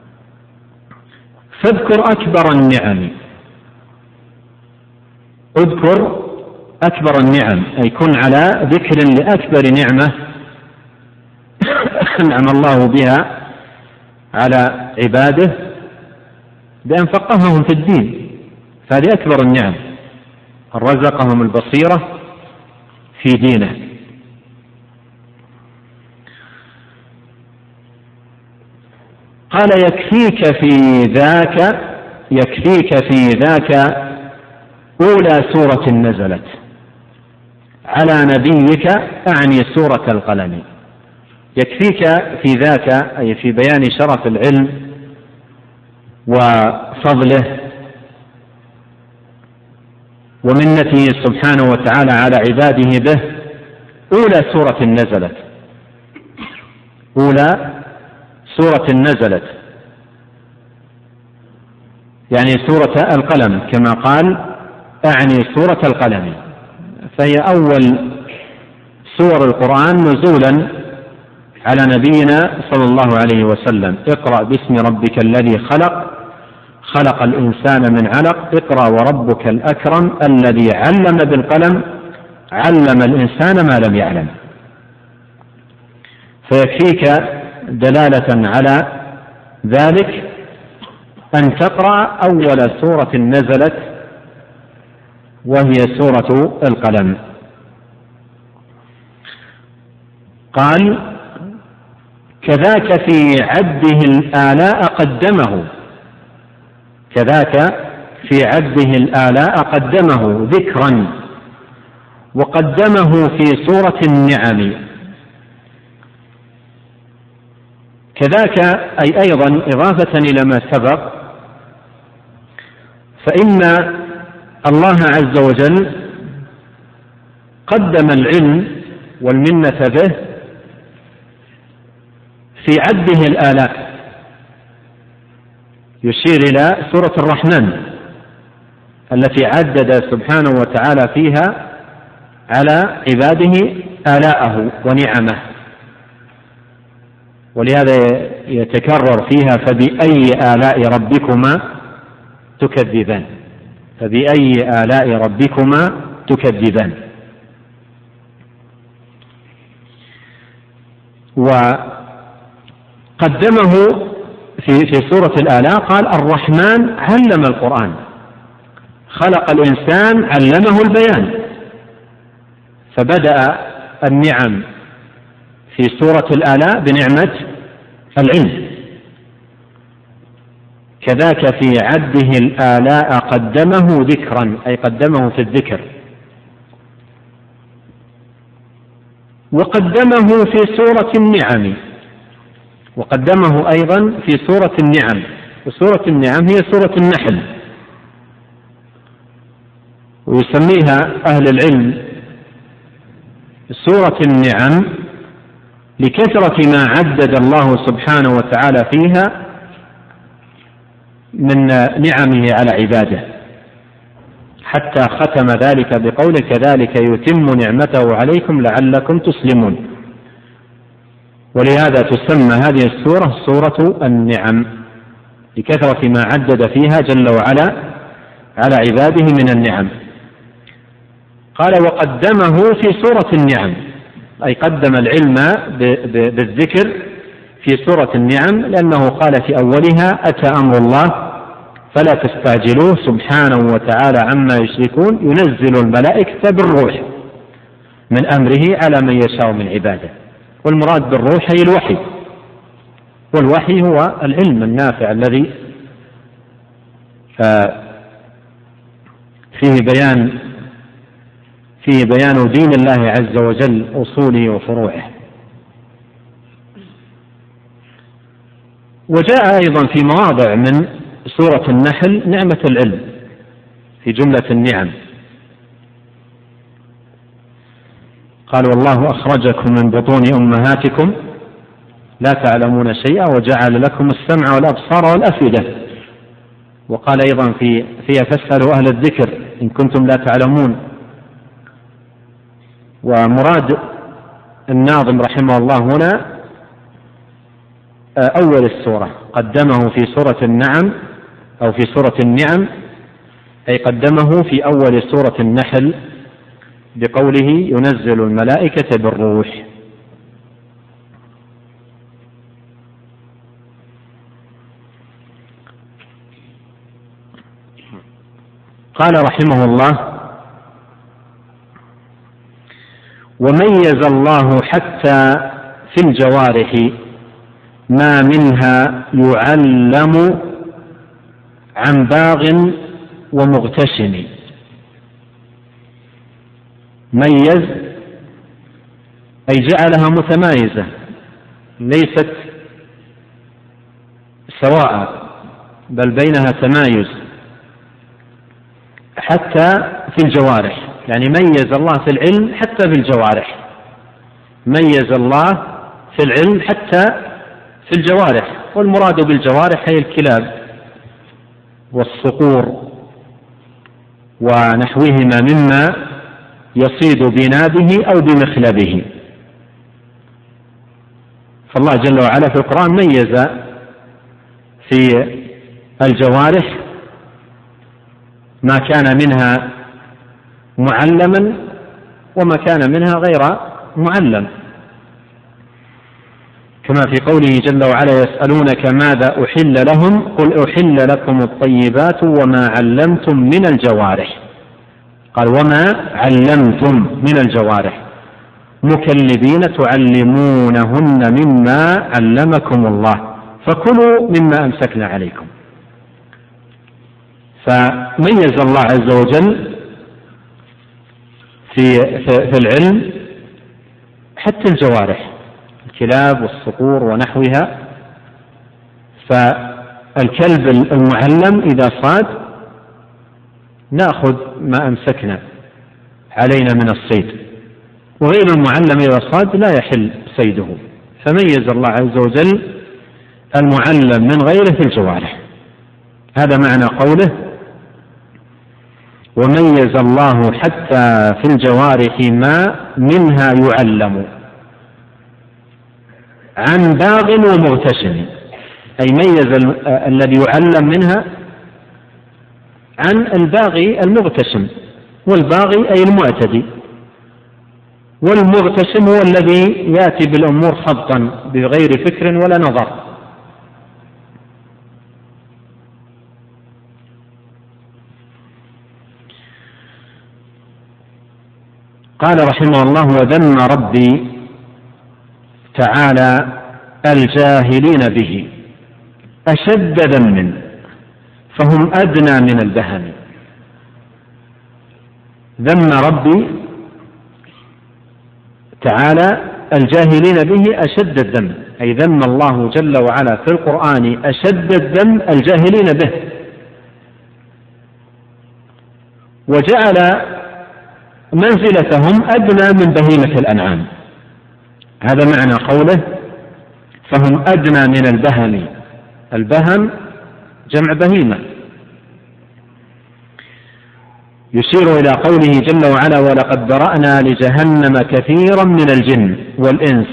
فاذكر أكبر النعم، اذكر أكبر النعم أي كن على ذكر لأكبر نعمة أنعم الله بها على عباده بأن فقههم في الدين، فهذه أكبر النعم، أن رزقهم البصيرة في دينه. قال يكفيك في ذاك أولى سورة نزلت على نبيك، أعني سورة القلم. يكفيك في ذاك أي في بيان شرف العلم وفضله ومنته سبحانه وتعالى على عباده به أولى سورة نزلت يعني سورة القلم، كما قال أعني سورة القلم، فهي أول سور القرآن نزولا على نبينا صلى الله عليه وسلم. اقرأ باسم ربك الذي خلق الإنسان من علق، اقرأ وربك الأكرم الذي علم بالقلم علم الإنسان ما لم يعلم. فيكفيك دلالة على ذلك أن تقرأ أول سورة نزلت وهي سورة القلم. قال كذاك في عده الآلاء قدمه ذكرا وقدمه في سورة النعم. كذاك أي أيضا إضافة إلى ما سبق، فإن الله عز وجل قدم العلم والمنة به في عده الآلاء، يشير إلى سورة الرحمن التي عدد سبحانه وتعالى فيها على عباده آلاءه ونعمه، ولهذا يتكرر فيها فبأي آلاء ربكما تكذبان، فبأي آلاء ربكما تكذبان. وقدمه في سورة الآلاء قال الرحمن علم القرآن، خلق الإنسان علمه البيان، فبدأ النعم في سورة الآلاء بنعمة العلم. كذاك في عده الآلاء قدمه ذكرا أي قدمه في الذكر، وقدمه في سورة النعم، وقدمه أيضا في سورة النعم. وسورة النعم هي سورة النحل، ويسميها أهل العلم سورة النعم لكثرة ما عدد الله سبحانه وتعالى فيها من نعمه على عباده، حتى ختم ذلك بقوله كذلك يتم نعمته عليكم لعلكم تسلمون. ولهذا تسمى هذه السورة سورة النعم لكثرة ما عدد فيها جل وعلا على عباده من النعم. قال وقدمه في سورة النعم أي قدم العلم بالذكر في سورة النعم، لأنه قال في أولها أتى أمر الله فلا تستعجلوه سبحانه وتعالى عما يشركون ينزل الملائكة بالروح من أمره على من يشاء من عباده. والمراد بالروح هي الوحي، والوحي هو العلم النافع الذي فيه بيان دين الله عز وجل أصوله وفروعه. وجاء أيضا في مواضع من سورة النحل نعمة العلم في جملة النعم. قال والله أخرجكم من بطون أمهاتكم لا تعلمون شيئا وجعل لكم السمع والأبصار والأفئدة. وقال أيضا فيها فاسألوا أهل الذكر إن كنتم لا تعلمون. ومراد الناظم رحمه الله هنا أول السورة قدمه في سورة النعم أو في سورة النعم، أي قدمه في أول سورة النحل بقوله ينزل الملائكة بالروح. قال رحمه الله وميز الله حتى في الجوارح ما منها يعلم عن باغ ومغتشم. ميز أي جعلها متمايزة ليست سواء، بل بينها تمايز حتى في الجوارح، يعني ميز الله في العلم حتى في الجوارح، ميز الله في العلم حتى في الجوارح. والمراد بالجوارح هي الكلاب والصقور ونحوهما مما يصيد بنابه أو بمخلبه. فالله جل وعلا في القرآن ميز في الجوارح ما كان منها معلما وما كان منها غير معلم، كما في قوله جل وعلا يسألونك ماذا أحل لهم قل أحل لكم الطيبات وما علمتم من الجوارح، قال وما علمتم من الجوارح مكلبين تعلمونهن مما علمكم الله فكلوا مما أمسكنا عليكم. فميز الله عز وجل في العلم حتى الجوارح، الكلاب والصقور ونحوها. فالكلب المعلم إذا صاد نأخذ ما أمسكنا علينا من الصيد، وغير المعلم إذا صاد لا يحل صيده. فميز الله عز وجل المعلم من غيره في الجوارح. هذا معنى قوله وميز الله حتى في الجوارح ما منها يعلم عن باغ ومغتشم، أي ميز الذي يعلم منها عن الباغي المغتشم، والباغي أي المعتدي، والمغتشم هو الذي يأتي بالأمور خبطا بغير فكر ولا نظر. قال رحمه الله وذم ربي تعالى الجاهلين به أشد ذم فهم أدنى من البهم. ذم ربي تعالى الجاهلين به أشد الذم، أي ذم الله جل وعلا في القرآن أشد الذم الجاهلين به، وجعل منزلتهم أدنى من بهيمة الأنعام. هذا معنى قوله فهم أدنى من البهم. البهم جمع بهيمة، يشير إلى قوله جل وعلا ولقد ذرأنا لجهنم كثيرا من الجن والإنس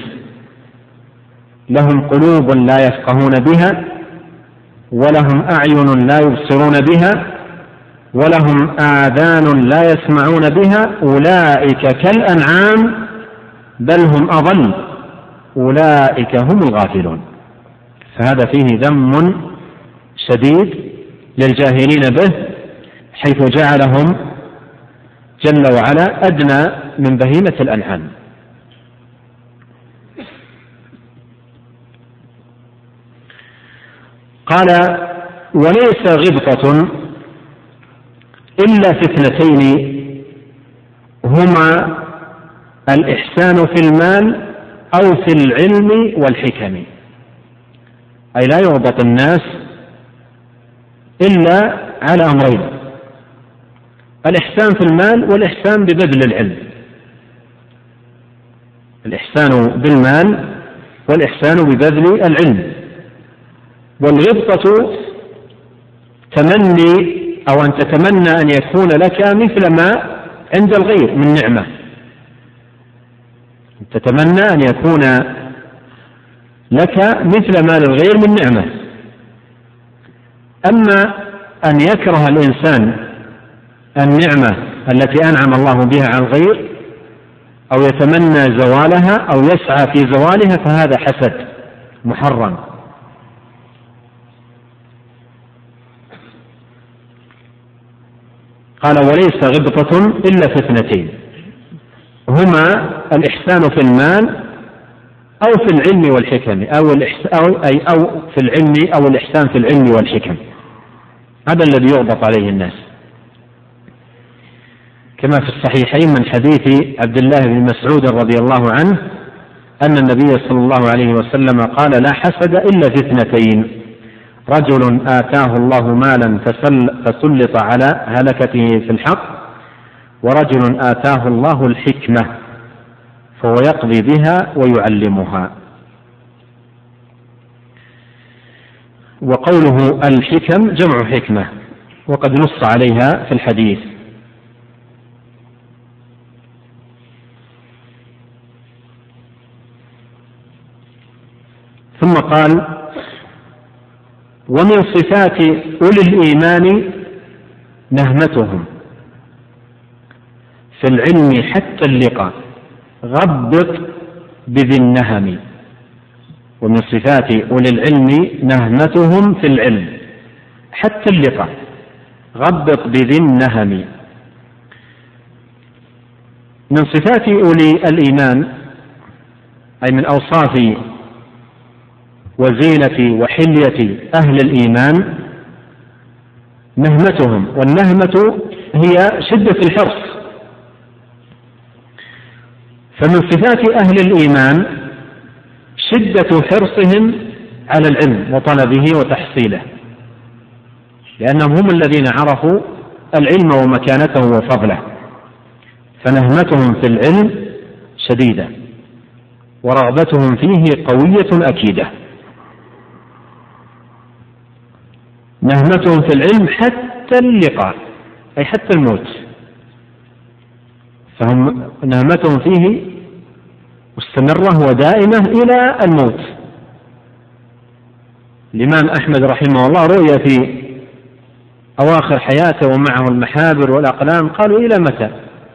لهم قلوب لا يفقهون بها ولهم أعين لا يبصرون بها ولهم آذان لا يسمعون بها أولئك كالأنعام بل هم أضل أولئك هم الغافلون. فهذا فيه ذم شديد للجاهلين به، حيث جعلهم جل وعلا أدنى من بهيمة الأنعام. قال وليس غبطة إلا في اثنتين هما الإحسان في المال أو في العلم والحكم، أي لا يغبط الناس إلا على أمرين: الإحسان في المال والإحسان ببذل العلم. الإحسان بالمال والإحسان ببذل العلم. والغبطة تمني أو أن تتمنى أن يكون لك مثل ما عند الغير من نعمة، تتمنى أن يكون لك مثل ما للغير من نعمة. أما أن يكره الإنسان النعمة التي أنعم الله بها على الغير أو يتمنى زوالها أو يسعى في زوالها فهذا حسد محرم. قال وليس غبطة إلا في اثنتين هما الإحسان في المال أو في العلم والحكم أو في العلم أو الإحسان في العلم والحكم. هذا الذي يغبط عليه الناس، كما في الصحيحين من حديث عبد الله بن مسعود رضي الله عنه أن النبي صلى الله عليه وسلم قال لا حسد إلا في اثنتين: رجل آتاه الله مالا فسلط على هلكته في الحق، ورجل آتاه الله الحكمة فهو يقضي بها ويعلمها. وقوله الحكم جمع حكمة، وقد نص عليها في الحديث. ثم قال: ومن صفات أولي الإيمان نهمتهم في العلم حتى اللقاء، غبط بذي النهم. ومن صفات أولي العلم نهمتهم في العلم حتى اللقاء، غبط بذي النهم. من صفات أولي الإيمان أي من أوصاف وزينة وحلية أهل الإيمان نهمتهم، والنهمة هي شدة الحرص. فمن صفات أهل الإيمان شدة حرصهم على العلم وطلبه وتحصيله، لأنهم هم الذين عرفوا العلم ومكانته وفضله، فنهمتهم في العلم شديدة ورغبتهم فيه قوية أكيدة. نهمتهم في العلم حتى اللقاء أي حتى الموت، فهم نهمتهم فيه مستمرة ودائمة إلى الموت. الإمام أحمد رحمه الله رؤي في أواخر حياته ومعه المحابر والأقلام، قالوا: إلى متى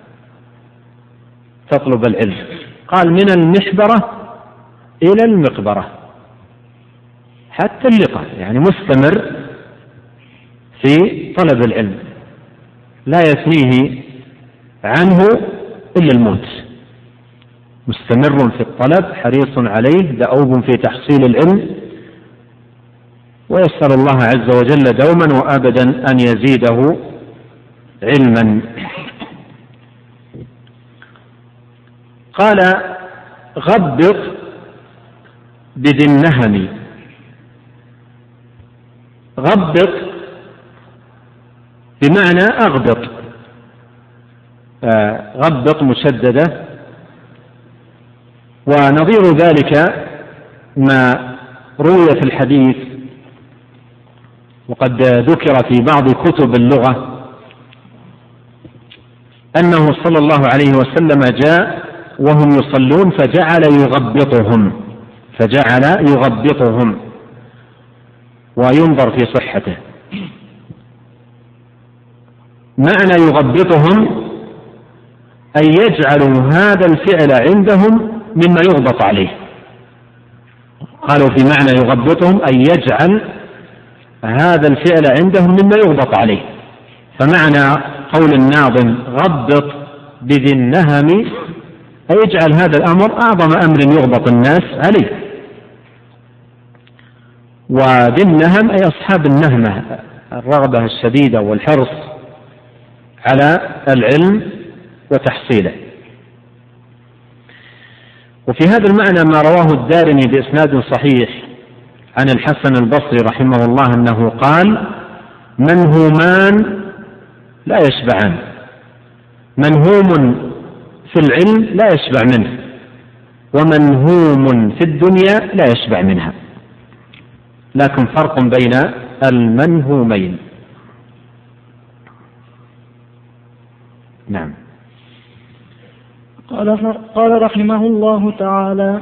تطلب العلم؟ قال: من المحبرة إلى المقبرة، حتى اللقاء، يعني مستمر في طلب العلم لا يثنيه عنه إلا الموت، مستمر في الطلب حريص عليه دؤوب في تحصيل العلم، ويسأل الله عز وجل دوما وأبدا أن يزيده علما. قال: غبط بذي النهم. غبط بمعنى أغبط، غبط مشددة. ونظير ذلك ما روي في الحديث وقد ذكر في بعض كتب اللغة أنه صلى الله عليه وسلم جاء وهم يصلون فجعل يغبطهم وينظر في صحته. معنى يغبطهم أن يجعلوا هذا الفعل عندهم مما يغبط عليه. قالوا في معنى يغبطهم أن يجعل هذا الفعل عندهم مما يغبط عليه. فمعنى قول الناظم غبط بذي النهم أي يجعل هذا الأمر أعظم أمر يغبط الناس عليه. وذي النهم أي أصحاب النهمة، الرغبة الشديدة والحرص على العلم وتحصيله. وفي هذا المعنى ما رواه الدارمي بإسناد صحيح عن الحسن البصري رحمه الله أنه قال: منهومان لا يشبعان، منهوم في العلم لا يشبع منه، ومنهوم في الدنيا لا يشبع منها، لكن فرق بين المنهومين. نعم. قال رحمه الله تعالى: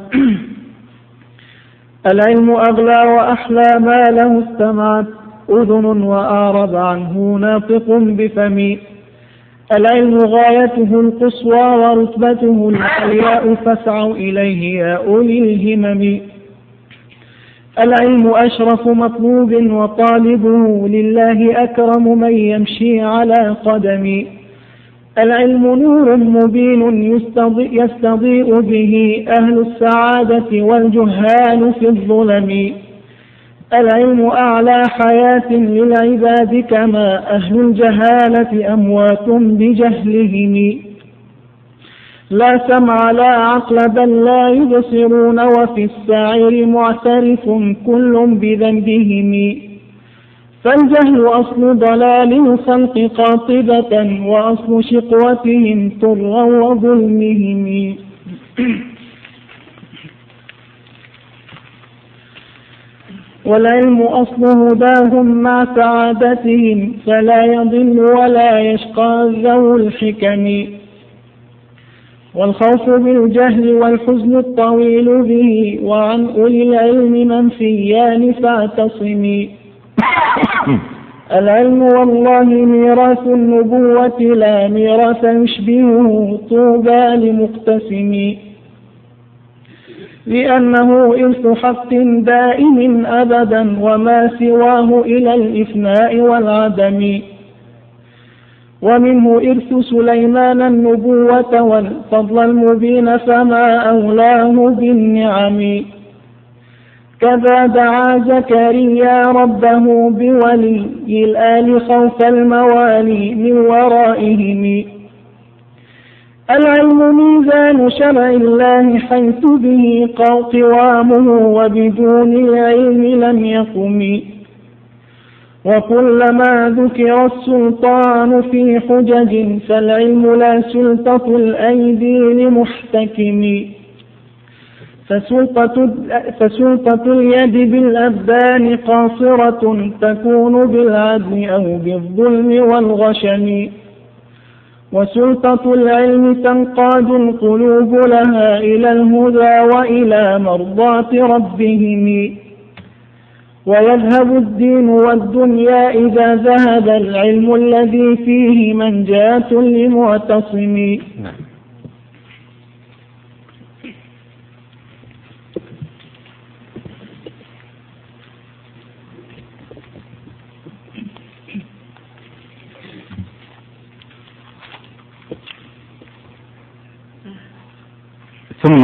العلم أغلى وأحلى ما له استمعت أذن وأعرض عنه ناطق بفم. العلم غايته القصوى ورتبته العلياء فاسعوا إليه يا أولي الهمم. العلم أشرف مطلوب وطالبه لله أكرم من يمشي على قدم. العلم نور مبين يستضيء به أهل السعادة والجهال في الظلم. العلم أعلى حياة للعباد كما أهل الجهالة أموات بجهلهم. لا سمع لا عقل بل لا يبصرون وفي السعير معترف كل بذنبهم. فالجهل أصل ضلال الخلق قاطبة، وأصل شقوتهم طرا وظلمهم. والعلم أصل هداهم مع سعادتهم، فلا يضل ولا يشقى ذو الحكم. والخوف بالجهل والحزن الطويل به، وعن أولي العلم منفيان فاعتصمي. العلم والله ميراث النبوة، لا ميراث يشبهه طوبى لمقتسم. لأنه إرث حق دائم أبدا، وما سواه إلى الإفناء والعدم. ومنه إرث سليمان النبوة والفضل المبين، فما أولاه بالنعم. كذا دعا زكريا ربه بولي الآل خوف الموالي من ورائهم. العلم ميزان شرع الله، حيث به قوامه، وبدون العلم لم يقم. وكلما ذكر السلطان في حجج، فالعلم لا سلطة الأيدي لمحتكم. فسلطة اليد بالأبدان قاصرة، تكون بالعدل أو بالظلم والغشم. وسلطة العلم تنقاد القلوب لها إلى الهدى وإلى مرضاة ربهم. ويذهب الدين والدنيا إذا ذهب العلم، الذي فيه منجاة لمعتصم. ثم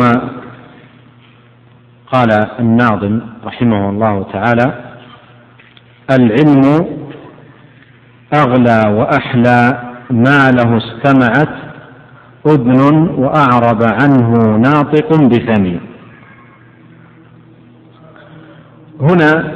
قال الناظم رحمه الله تعالى: العلم أغلى وأحلى ما له استمعت أذن، وأعرب عنه ناطق بفم. هنا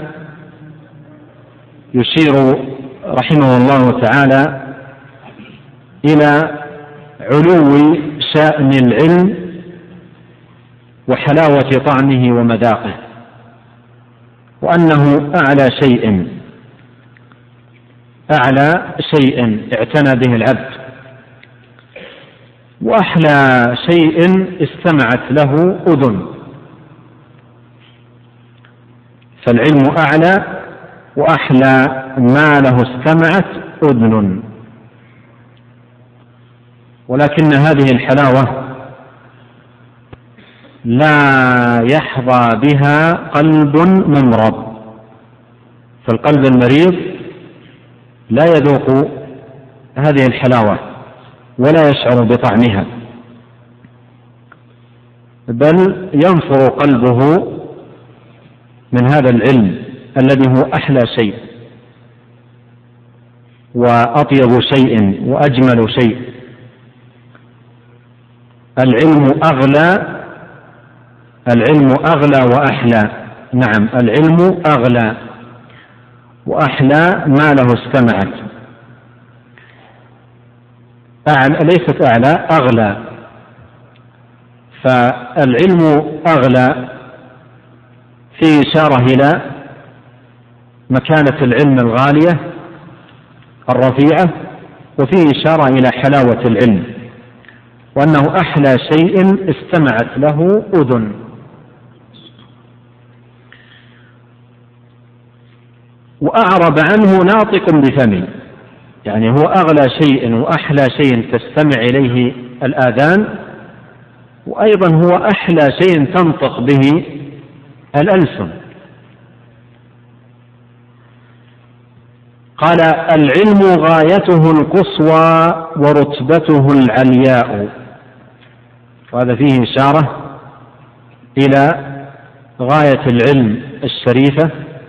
يشير رحمه الله تعالى إلى علو شأن العلم وحلاوة طعمه ومذاقه، وأنه أعلى شيء اعتنى به العبد، وأحلى شيء استمعت له أذن. فالعلم أعلى وأحلى ما له استمعت أذن، ولكن هذه الحلاوة لا يحظى بها قلب ممرض، فالقلب المريض لا يذوق هذه الحلاوة ولا يشعر بطعمها، بل ينفر قلبه من هذا العلم الذي هو أحلى شيء وأطيب شيء وأجمل شيء. العلم أغلى وأحلى. نعم، العلم أغلى وأحلى ما له استمعت. ليست أعلى، أغلى. فالعلم أغلى في إشارة إلى مكانة العلم الغالية الرفيعة، وفي إشارة إلى حلاوة العلم، وأنه أحلى شيء استمعت له أذن. وأعرب عنه ناطق بفم، يعني هو أغلى شيء وأحلى شيء تستمع إليه الآذان، وأيضا هو أحلى شيء تنطق به الألسن. قال: العلم غايته القصوى ورتبته العلياء. وهذا فيه إشارة إلى غاية العلم الشريفة،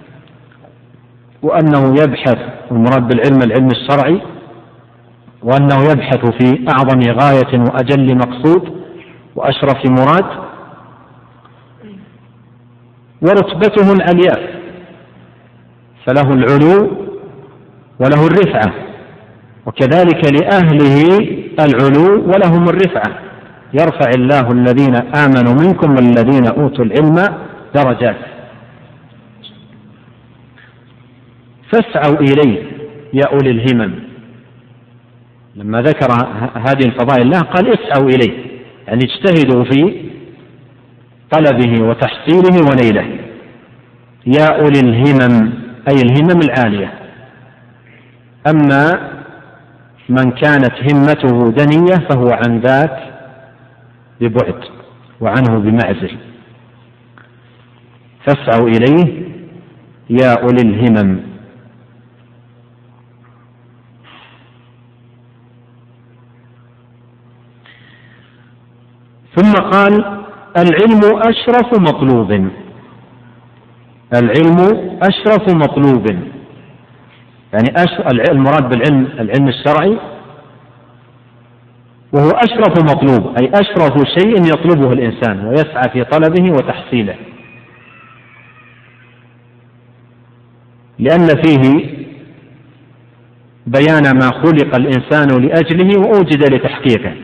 وأنه يبحث، المراد بالعلم العلم الشرعي، وأنه يبحث في أعظم غاية وأجل مقصود وأشرف مراد. ورتبته العلياء، فله العلو وله الرفعة، وكذلك لأهله العلو ولهم الرفعة. يرفع الله الذين آمنوا منكم والذين أوتوا العلم درجات. فاسعوا إليه يا أولي الهمم. لما ذكر هذه الفضائل الله قال اسعوا إليه، يعني اجتهدوا في طلبه وتحصيله ونيله. يا أولي الهمم أي الهمم العالية. أما من كانت همته دنية فهو عن ذاك ببعد وعنه بمعزل. فاسعوا إليه يا أولي الهمم. ثم قال العلم أشرف مطلوب. العلم أشرف مطلوب، يعني المراد بالعلم العلم الشرعي، وهو أشرف مطلوب أي أشرف شيء يطلبه الإنسان ويسعى في طلبه وتحصيله، لأن فيه بيان ما خلق الإنسان لأجله وأوجد لتحقيقه.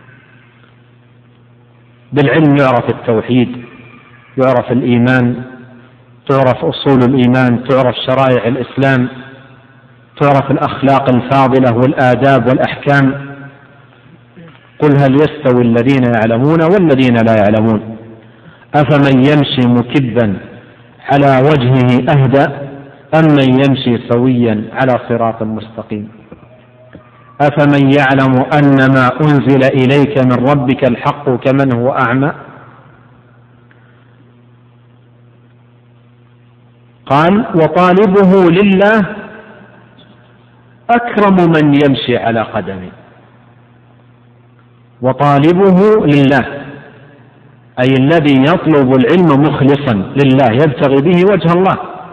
بالعلم يعرف التوحيد، يعرف الإيمان، تعرف أصول الإيمان، تعرف شرائع الإسلام، تعرف الأخلاق الفاضلة والآداب والأحكام. قل هل يستوي الذين يعلمون والذين لا يعلمون أفمن يمشي مكبا على وجهه أهدى أم من يمشي سويا على صراط مستقيم أفمن يعلم أن ما أنزل إليك من ربك الحق كمن هو أعمى. قال وطالبه لله أكرم من يمشي على قدمه. وطالبه لله أي الذي يطلب العلم مخلصا لله يبتغي به وجه الله.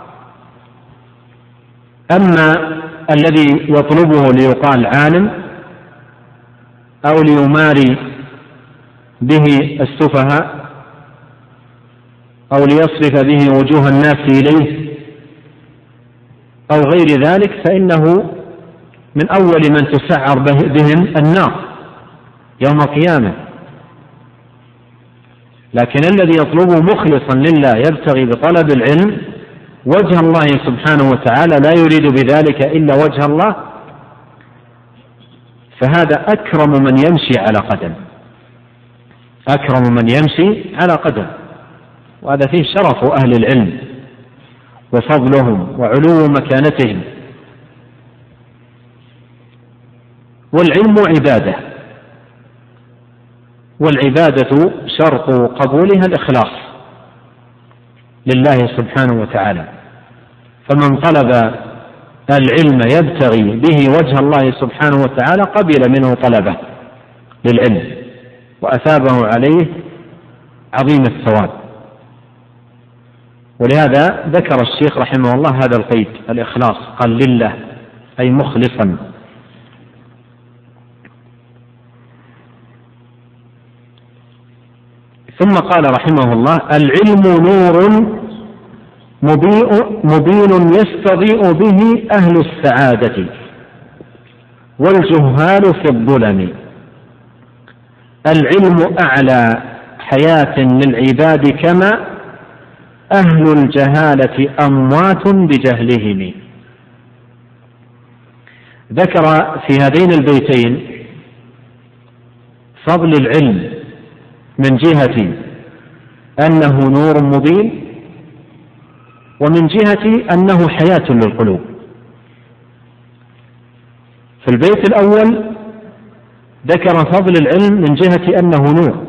أما الذي يطلبه ليقال عالم أو ليماري به السفهاء أو ليصرف به وجوه الناس إليه أو غير ذلك فإنه من أول من تسعر بهم النار يوم القيامة. لكن الذي يطلبه مخلصا لله يبتغي بطلب العلم وجه الله سبحانه وتعالى لا يريد بذلك إلا وجه الله، فهذا أكرم من يمشي على قدم. أكرم من يمشي على قدم، وهذا فيه شرف أهل العلم وفضلهم وعلو مكانتهم. والعلم عبادة، والعبادة شرط قبولها الإخلاص لله سبحانه وتعالى. فمن طلب العلم يبتغي به وجه الله سبحانه وتعالى قبل منه طلبه للعلم وأثابه عليه عظيم الثواب. ولهذا ذكر الشيخ رحمه الله هذا القيد الإخلاص، قال لله أي مخلصا. ثم قال رحمه الله العلم نور مبين يستضيء به أهل السعادة والجهال في الظلم. العلم أعلى حياة للعباد كما أهل الجهالة أموات بجهلهم. ذكر في هذين البيتين فضل العلم من جهة أنه نور مبين، ومن جهة أنه حياة للقلوب. في البيت الأول ذكر فضل العلم من جهة أنه نور،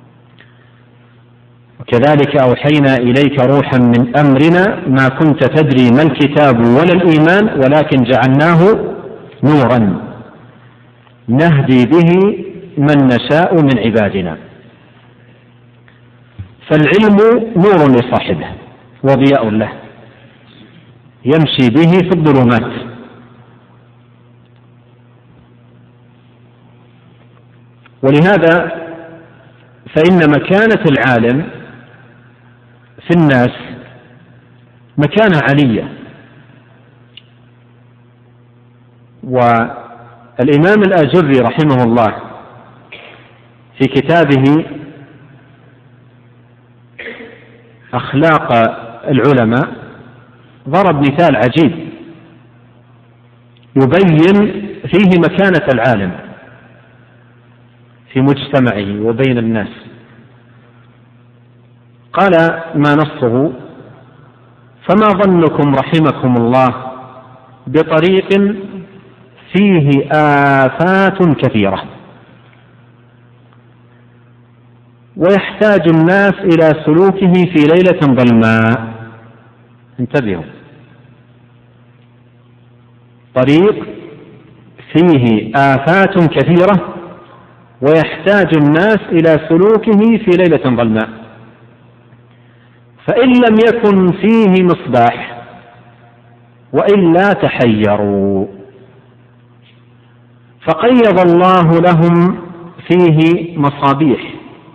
وكذلك أوحينا إليك روحا من أمرنا ما كنت تدري ما الكتاب ولا الإيمان ولكن جعلناه نورا نهدي به من نشاء من عبادنا. فالعلم نور لصاحبه وضياء له يمشي به في الظلمات. ولهذا فإن مكانة العالم في الناس مكانة علية، والإمام الآجري رحمه الله في كتابه أخلاق العلماء ضرب مثال عجيب يبين فيه مكانة العالم في مجتمعه وبين الناس. قال ما نصه: فما ظنكم رحمكم الله بطريق فيه آفات كثيرة ويحتاج الناس إلى سلوكه في ليلة ظلماء. انتبهوا، طريق فيه آفات كثيرة ويحتاج الناس إلى سلوكه في ليلة ظلماء، فإن لم يكن فيه مصباح وإلا تحيروا، فقيض الله لهم فيه مصابيح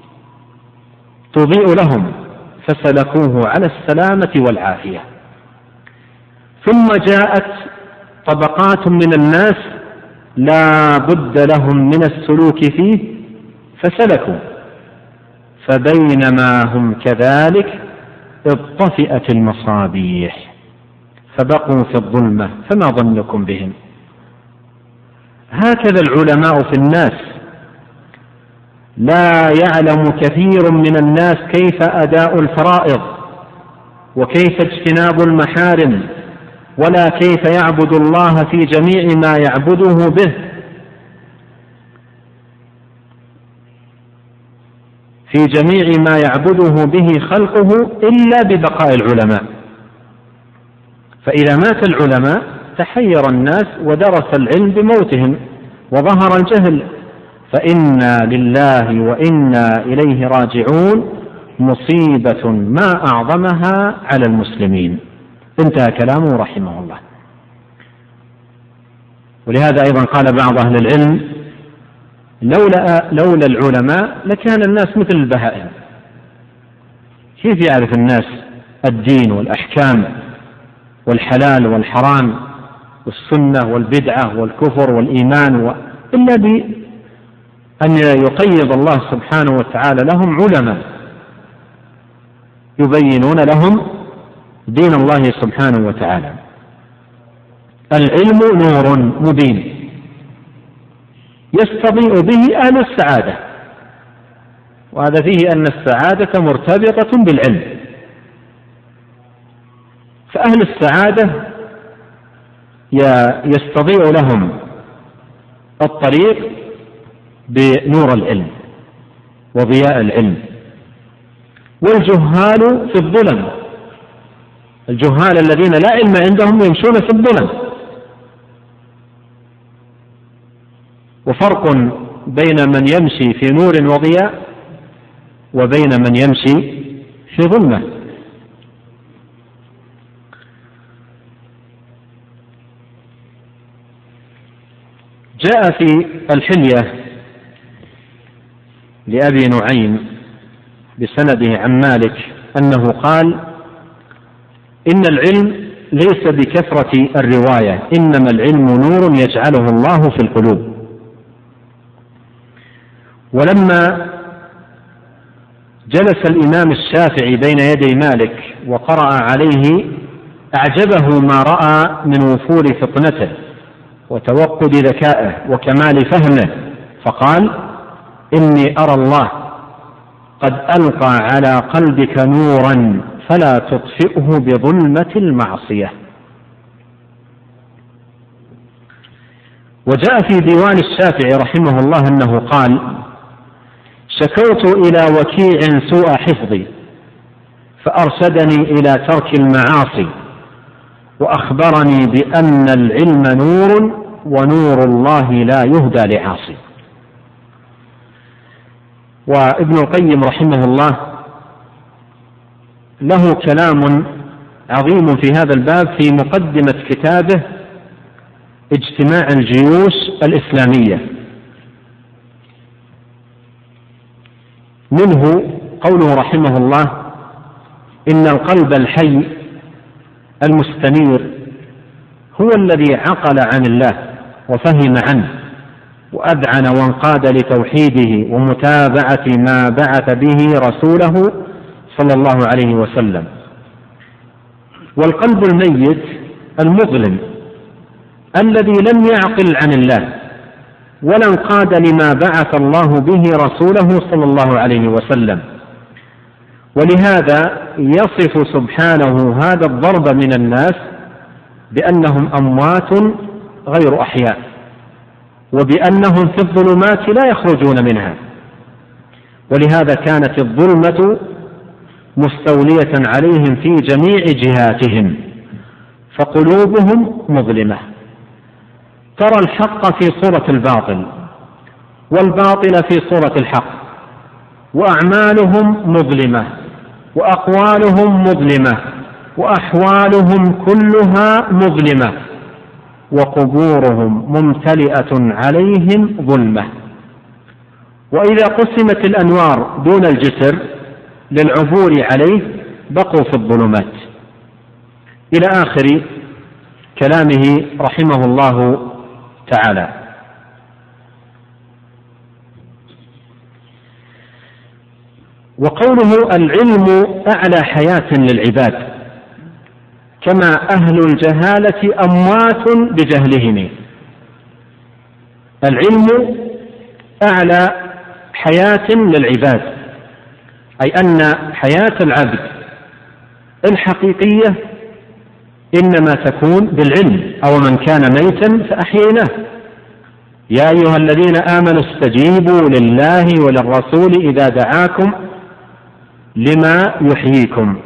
تضيء لهم فسلكوه على السلامة والعافية. ثم جاءت طبقات من الناس لا بد لهم من السلوك فيه فسلكوا، فبينما هم كذلك اطفئت المصابيح فبقوا في الظلمة، فما ظنكم بهم؟ هكذا العلماء في الناس، لا يعلم كثير من الناس كيف أداء الفرائض وكيف اجتناب المحارم ولا كيف يعبد الله في جميع ما يعبده به، في جميع ما يعبده به خلقه إلا ببقاء العلماء. فإذا مات العلماء تحير الناس ودرس العلم بموتهم وظهر الجهل، فإنا لله وإنا إليه راجعون، مصيبة ما أعظمها على المسلمين. انتهى كلامه رحمه الله. ولهذا أيضا قال بعض أهل العلم: لولا العلماء لكان الناس مثل البهائم. كيف يعرف الناس الدين والأحكام والحلال والحرام والسنة والبدعة والكفر والإيمان إلا بأن يقيض الله سبحانه وتعالى لهم علماء يبينون لهم دين الله سبحانه وتعالى. العلم نور مبين يستضيء به أهل السعادة، وهذا فيه أن السعادة مرتبطة بالعلم، فأهل السعادة يستضيء لهم الطريق بنور العلم وضياء العلم، والجهال في الظلم، الجهال الذين لا علم عندهم يمشون في الظلم. وفرق بين من يمشي في نور وضياء وبين من يمشي في ظلمة. جاء في الحلية لأبي نعيم بسنده عن مالك أنه قال: إن العلم ليس بكثرة الرواية، إنما العلم نور يجعله الله في القلوب. ولما جلس الإمام الشافعي بين يدي مالك وقرأ عليه أعجبه ما رأى من وفور فطنته وتوقد ذكائه وكمال فهمه، فقال: إني أرى الله قد ألقى على قلبك نورا فلا تطفئه بظلمة المعصية. وجاء في ديوان الشافعي رحمه الله أنه قال: شكوت إلى وكيع سوء حفظي فأرشدني إلى ترك المعاصي، وأخبرني بأن العلم نور ونور الله لا يهدى لعاصي. وابن القيم رحمه الله له كلام عظيم في هذا الباب في مقدمة كتابه اجتماع الجيوش الإسلامية، منه قوله رحمه الله: إن القلب الحي المستنير هو الذي عقل عن الله وفهم عنه وأذعن وانقاد لتوحيده ومتابعة ما بعث به رسوله صلى الله عليه وسلم. والقلب الميت المظلم الذي لم يعقل عن الله ولا انقاد لما بعث الله به رسوله صلى الله عليه وسلم. ولهذا يصف سبحانه هذا الضرب من الناس بأنهم أموات غير أحياء، وبأنهم في الظلمات لا يخرجون منها. ولهذا كانت الظلمة مستولية عليهم في جميع جهاتهم، فقلوبهم مظلمة، ترى الحق في صورة الباطل والباطل في صورة الحق، وأعمالهم مظلمة وأقوالهم مظلمة وأحوالهم كلها مظلمة، وقبورهم ممتلئة عليهم ظلمة. وإذا قسمت الأنوار دون الجسر للعبور عليه بقوا في الظلمات، إلى آخر كلامه رحمه الله تعالى. وقوله العلم أعلى حياة للعباد، كما أهل الجهالة أموات بجهلهم. العلم أعلى حياة للعباد، أي أن حياة العبد الحقيقية إنما تكون بالعلم. أو من كان ميتا فأحييناه. يا أيها الذين آمنوا استجيبوا لله وللرسول إذا دعاكم لما يحييكم.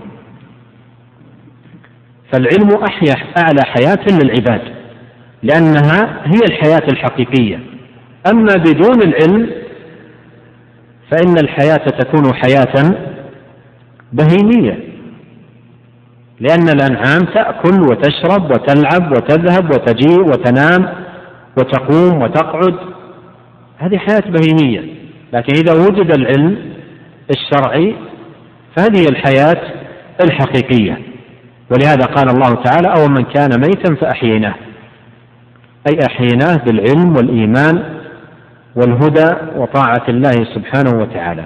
فالعلم أعلى حياة للعباد، لأنها هي الحياة الحقيقية. أما بدون العلم فإن الحياة تكون حياة بهيمية، لأن الأنعام تأكل وتشرب وتلعب وتذهب وتجيء وتنام وتقوم وتقعد، هذه حياة بهيمية. لكن إذا وجد العلم الشرعي فهذه الحياة الحقيقية. ولهذا قال الله تعالى أو من كان ميتا فأحييناه، أي أحييناه بالعلم والإيمان والهدى وطاعة الله سبحانه وتعالى.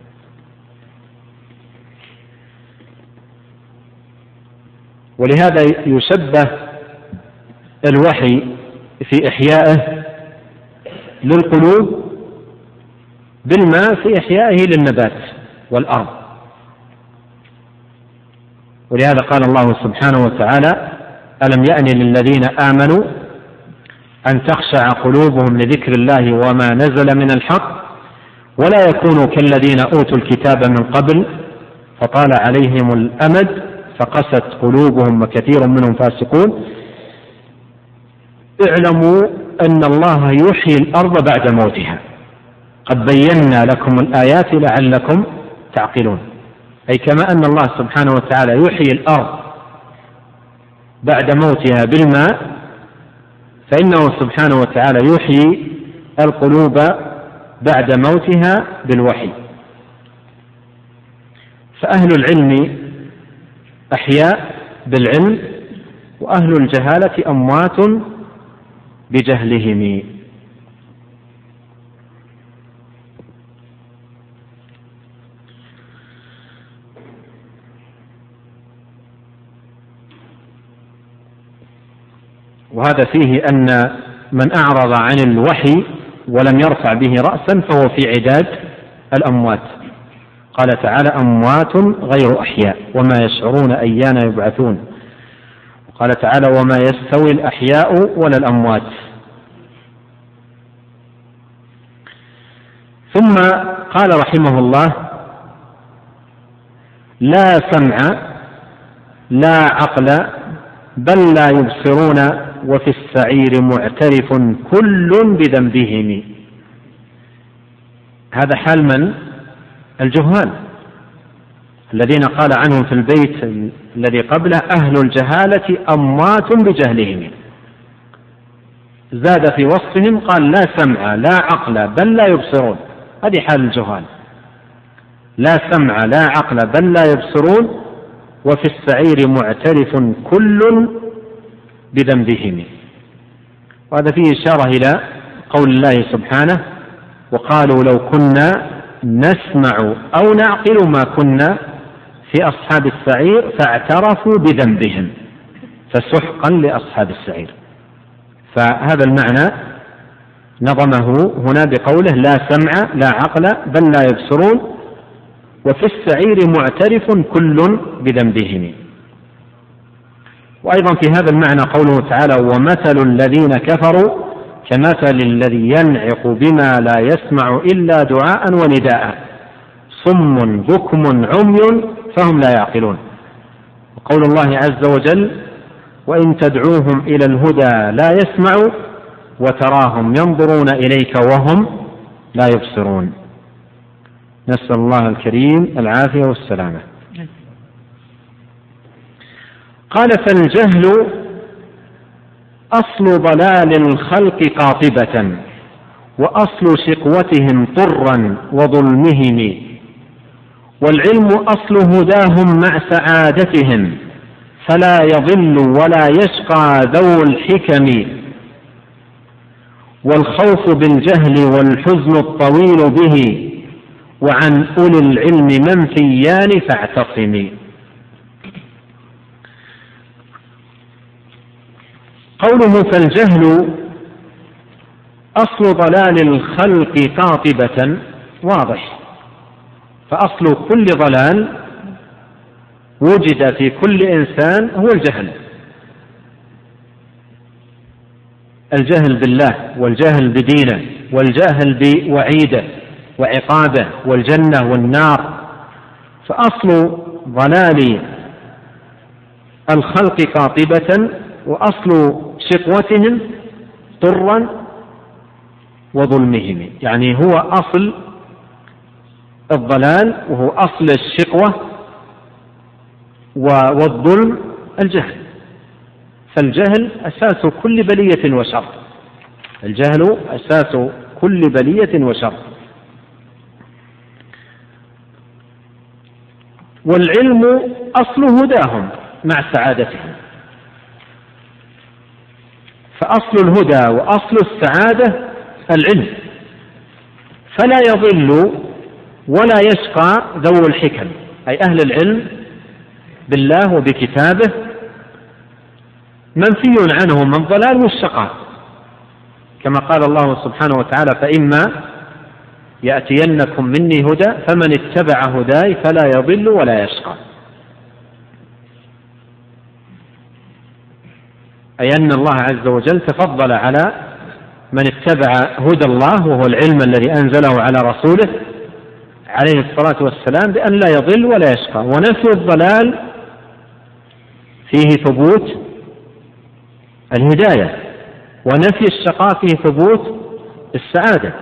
ولهذا يشبه الوحي في إحيائه للقلوب بالماء في إحيائه للنبات والأرض. ولهذا قال الله سبحانه وتعالى ألم يأن للذين آمنوا أن تخشع قلوبهم لذكر الله وما نزل من الحق ولا يكونوا كالذين أوتوا الكتاب من قبل فطال عليهم الأمد فقست قلوبهم وكثير منهم فاسقون. اعلموا أن الله يحيي الأرض بعد موتها قد بينا لكم الآيات لعلكم تعقلون. أي كما أن الله سبحانه وتعالى يحيي الأرض بعد موتها بالماء، فإنه سبحانه وتعالى يحيي القلوب بعد موتها بالوحي. فأهل العلم أحياء بالعلم، وأهل الجهالة أموات بجهلهم. وهذا فيه أن من أعرض عن الوحي ولم يرفع به رأسا فهو في عداد الأموات. قال تعالى أموات غير أحياء وما يشعرون أيان يبعثون. وقال تعالى وما يستوي الأحياء ولا الأموات. ثم قال رحمه الله لا سمع لا عقل بل لا يبصرون وفي السعير معترف كل بذنبهم. هذا حال من؟ الجهال الذين قال عنهم في البيت الذي قبله أهل الجهالة أموات بجهلهم. زاد في وصفهم قال لا سمع لا عقل بل لا يبصرون. هذه حال الجهال، لا سمع لا عقل بل لا يبصرون وفي السعير معترف كل بذنبهم. وهذا فيه إشارة إلى قول الله سبحانه: وقالوا لو كنا نسمع أو نعقل ما كنا في أصحاب السعير فاعترفوا بذنبهم فسحقا لأصحاب السعير. فهذا المعنى نظمه هنا بقوله: لا سمع لا عقل بل لا يبصرون، وفي السعير معترف كل بذنبهم. وأيضا في هذا المعنى قوله تعالى: ومثل الذين كفروا كمثل الذي ينعق بما لا يسمع إلا دعاء ونداء صم بكم عمي فهم لا يعقلون. وقول الله عز وجل: وإن تدعوهم إلى الهدى لا يسمعوا وتراهم ينظرون إليك وهم لا يبصرون. نسأل الله الكريم العافية والسلامة. قال: فالجهل أصل ضلال الخلق قاطبة وأصل شقوتهم طرا وظلمهم، والعلم أصل هداهم مع سعادتهم، فلا يضل ولا يشقى ذو الحكم. والخوف بالجهل والحزن الطويل به، وعن أولي العلم منفيان فاعتصمي. قوله: فالجهل أصل ضلال الخلق قاطبة، واضح، فأصل كل ضلال وجد في كل إنسان هو الجهل. الجهل بالله، والجهل بدينه، والجهل بوعيده وعقابه، والجنة والنار. فأصل ضلال الخلق قاطبة، وأصل شقوتهم طرا وظلمهم، يعني هو أصل الضلال وهو أصل الشقوة والظلم الجهل. فالجهل أساس كل بلية وشر، الجهل أساس كل بلية وشر. والعلم أصل هداهم مع سعادتهم، فأصل الهدى وأصل السعادة العلم، فلا يضل ولا يشقى ذو الحكم، أي أهل العلم بالله وبكتابه، منفي عنهم الضلال والشقاء، كما قال الله سبحانه وتعالى: فإما يأتينكم مني هدى فمن اتبع هداي فلا يضل ولا يشقى. أي أن الله عز وجل تفضل على من اتبع هدى الله وهو العلم الذي أنزله على رسوله عليه الصلاة والسلام بأن لا يضل ولا يشقى. ونفي الضلال فيه ثبوت الهداية، ونفي الشقاء فيه ثبوت السعادة.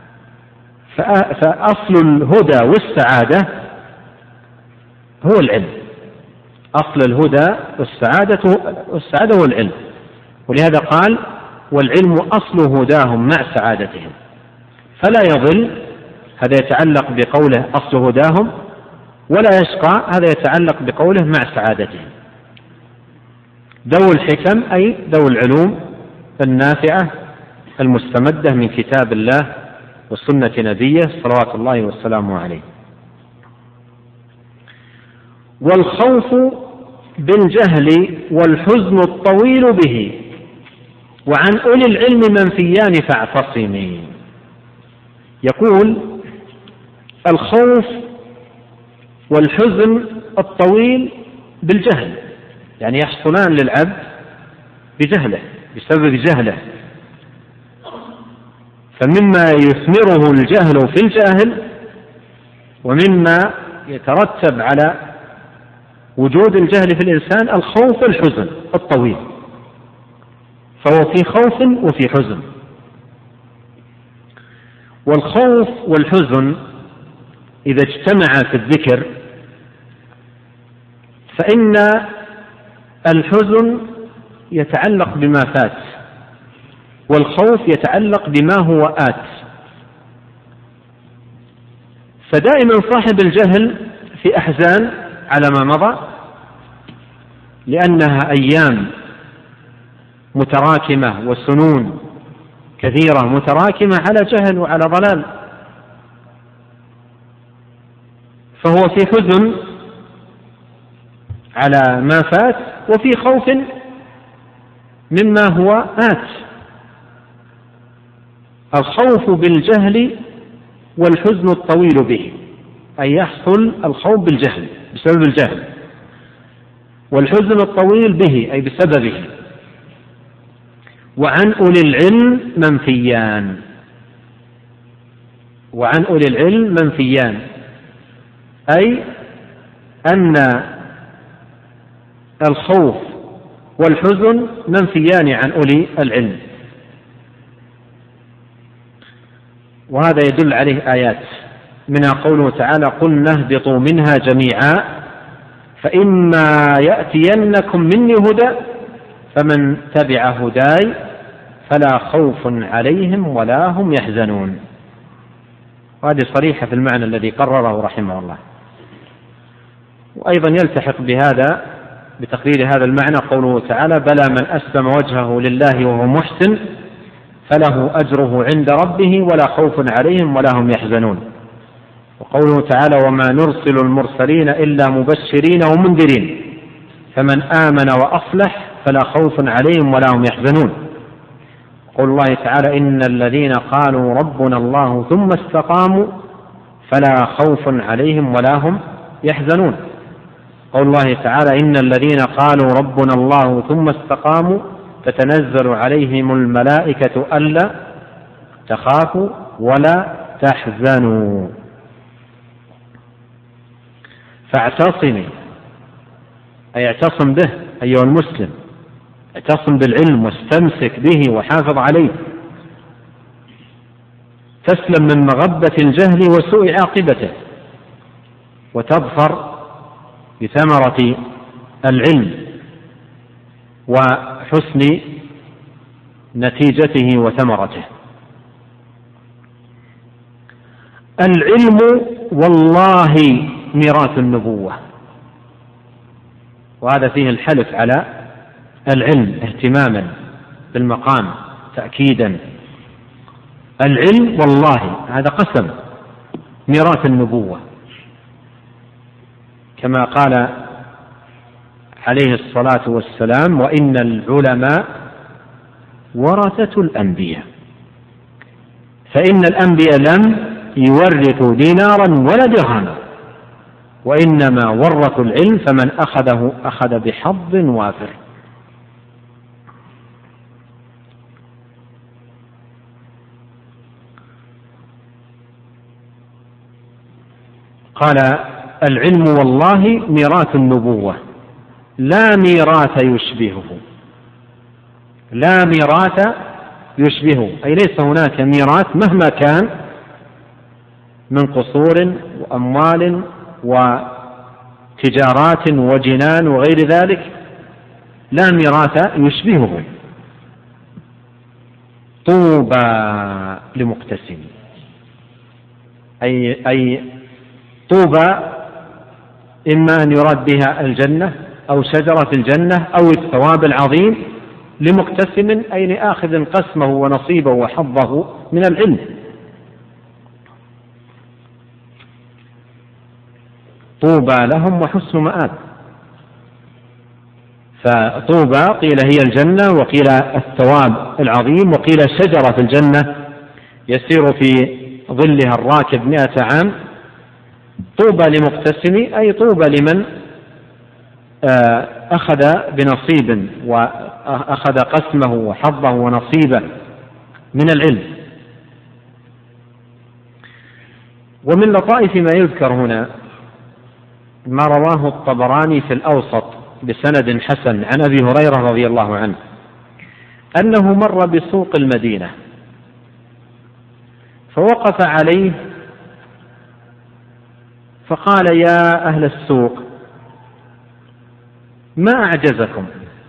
فأصل الهدى والسعادة هو العلم، أصل الهدى والسعادة هو العلم. ولهذا قال: والعلم أصل هداهم مع سعادتهم، فلا يضل، هذا يتعلق بقوله أصل هداهم، ولا يشقى، هذا يتعلق بقوله مع سعادتهم. ذو الحكم أي ذو العلوم النافعة المستمدة من كتاب الله وسنة نبيه صلوات الله والسلام عليه. والخوف بالجهل والحزن الطويل به، وعن أولي العلم منفيان فاعتصمي. يقول: الخوف والحزن الطويل بالجهل، يعني يحصلان للعبد بجهله، بسبب جهله. فمما يثمره الجهل في الجاهل، ومما يترتب على وجود الجهل في الإنسان الخوف والحزن الطويل، فهو في خوف وفي حزن. والخوف والحزن إذا اجتمعا في الذكر فإن الحزن يتعلق بما فات، والخوف يتعلق بما هو آت. فدائما صاحب الجهل في أحزان على ما مضى، لأنها أيام متراكمة وسنون كثيرة متراكمة على جهل وعلى ضلال، فهو في حزن على ما فات وفي خوف مما هو آت. الخوف بالجهل والحزن الطويل به، أي يحصل الخوف بالجهل بسبب الجهل، والحزن الطويل به أي بسببه. وعن أولي العلم منفيان، وعن أولي العلم منفيان، أي أن الخوف والحزن منفيان عن أولي العلم، وهذا يدل عليه آيات، منها قوله تعالى: قلنا اهبطوا منها جميعا فإما يأتينكم مني هدى فمن تبع هداي فلا خوف عليهم ولا هم يحزنون. وهذه صريحة في المعنى الذي قرره رحمه الله. وأيضا يلتحق بهذا بتقرير هذا المعنى قوله تعالى: بلى من أسلم وجهه لله وهو محسن فله أجره عند ربه ولا خوف عليهم ولا هم يحزنون. وقوله تعالى: وما نرسل المرسلين إلا مبشرين ومنذرين فمن آمن وأصلح فلا خوف عليهم ولا هم يحزنون. قول الله تعالى: إن الذين قالوا ربنا الله ثم استقاموا فلا خوف عليهم ولا هم يحزنون. قول الله تعالى: إن الذين قالوا ربنا الله ثم استقاموا تتنزل عليهم الملائكة ألا تخافوا ولا تحزنوا. فاعتصمي، أي اعتصم به أيها المسلم، اعتصم بالعلم واستمسك به وحافظ عليه، تسلم من مغبة الجهل وسوء عاقبته، وتظفر بثمرة العلم وحسن نتيجته وثمرته. العلم والله ميراث النبوة، وهذا فيه الحلف على العلم اهتماما بالمقام تأكيدا. العلم والله هذا قسم ميراث النبوة، كما قال عليه الصلاة والسلام: وإن العلماء ورثة الأنبياء، فإن الأنبياء لم يورثوا دينارا ولا درهما وإنما ورثوا العلم فمن أخذه أخذ بحظ وافر. قال: العلم والله ميراث النبوة لا ميراث يشبهه، لا ميراث يشبهه، أي ليس هناك ميراث مهما كان من قصور وأموال وتجارات وجنان وغير ذلك، لا ميراث يشبهه. طوبى لمقتسم، أي طوبى إما أن يراد بها الجنة أو شجرة الجنة أو الثواب العظيم، لمقتسم أي لآخذ قسمه ونصيبه وحظه من العلم. طوبى لهم وحسن مآب. فطوبى قيل هي الجنة، وقيل الثواب العظيم، وقيل شجرة الجنة يسير في ظلها الراكب 100 عام. طوبى لمقتسم أي طوبى لمن أخذ بنصيب وأخذ قسمه وحظه ونصيبه من العلم. ومن لطائف ما يذكر هنا ما رواه الطبراني في الأوسط بسند حسن عن أبي هريرة رضي الله عنه أنه مر بسوق المدينة فوقف عليه فقال: يا أهل السوق ما أعجزكم؟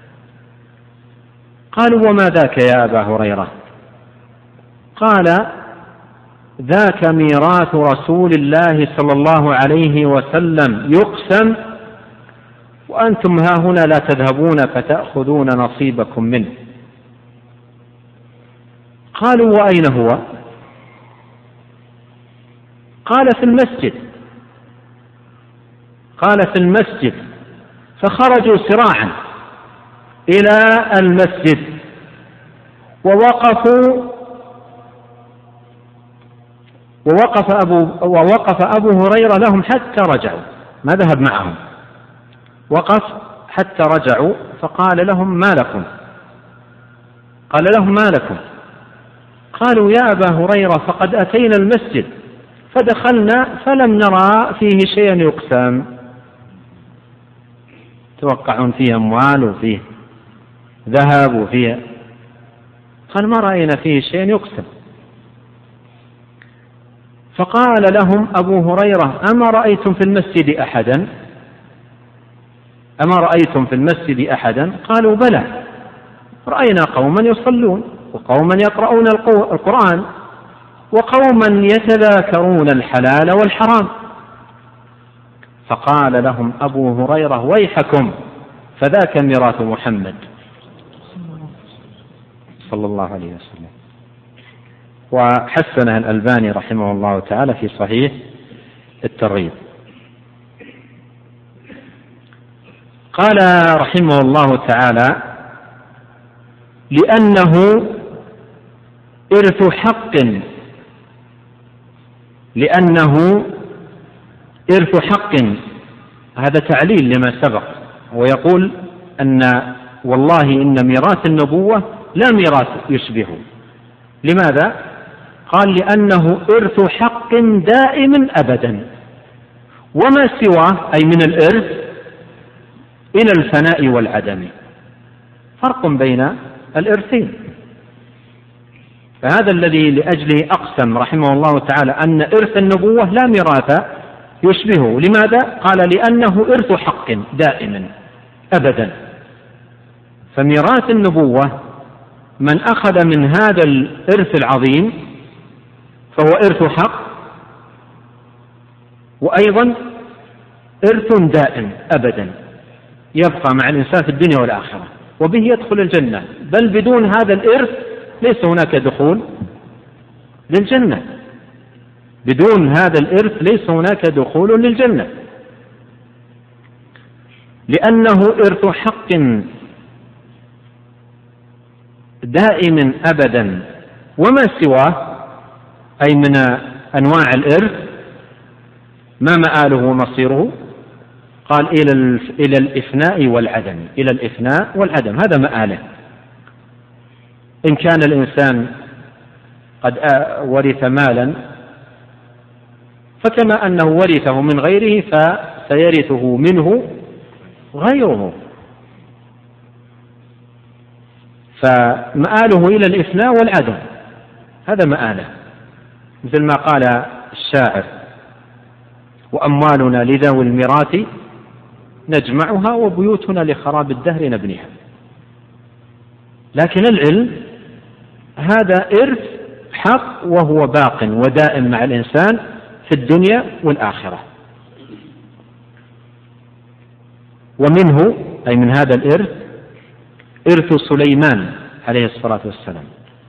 قالوا: وما ذاك يا أبا هريرة؟ قال: ذاك ميراث رسول الله صلى الله عليه وسلم يقسم وأنتم ها هنا لا تذهبون فتأخذون نصيبكم منه. قالوا وأين هو؟ قال في المسجد. قال في المسجد. فخرجوا سراعا إلى المسجد ووقف أبو هريرة لهم حتى رجعوا، ما ذهب معهم، وقف حتى رجعوا، فقال لهم ما لكم؟ قال لهم ما لكم؟ قالوا يا أبا هريرة فقد أتينا المسجد فدخلنا فلم نرى فيه شيئا يقسم. توقعون فيه أموال وفيه ذهب وفيه، قال ما رأينا فيه شيئا يقسم. فقال لهم أبو هريرة أما رأيتم في المسجد أحدا؟ أما رأيتم في المسجد أحدا؟ قالوا بلى، رأينا قوما يصلون وقوما يقرؤون القرآن وقوما يتذاكرون الحلال والحرام. فقال لهم أبو هريرة ويحكم فذاك ميراث محمد صلى الله عليه وسلم. وحسنها الألباني رحمه الله تعالى في صحيح الترغيب. قال رحمه الله تعالى لأنه إرث حق، لأنه إرث حق، هذا تعليل لما سبق، ويقول أن والله إن ميراث النبوة لا ميراث يشبهه. لماذا؟ قال لأنه إرث حق دائم أبدا، وما سواه أي من الإرث إلى الفناء والعدم، فرق بين الإرثين. فهذا الذي لأجله أقسم رحمه الله تعالى أن إرث النبوة لا ميراث يشبهه. لماذا؟ قال لأنه إرث حق دائما أبدا. فميراث النبوة من أخذ من هذا الإرث العظيم فهو إرث حق، وأيضا إرث دائم أبدا يبقى مع الإنسان في الدنيا والآخرة، وبه يدخل الجنة، بل بدون هذا الإرث ليس هناك دخول للجنة. بدون هذا الإرث ليس هناك دخول للجنة، لأنه إرث حق دائم أبدا، وما سواه أي من أنواع الإرث ما مآله ومصيره؟ قال إلى الإفناء والعدم، إلى الإفناء والعدم، هذا مآله. إن كان الإنسان قد ورث مالا فكما أنه ورثه من غيره فسيرثه منه غيره، فمآله إلى الإفناء والعدم، هذا مآله. مثل ما قال الشاعر وأموالنا لذوي الميراث نجمعها وبيوتنا لخراب الدهر نبنيها. لكن العلم هذا إرث حق وهو باق ودائم مع الإنسان في الدنيا والآخرة. ومنه أي من هذا الإرث إرث سليمان عليه الصلاة والسلام،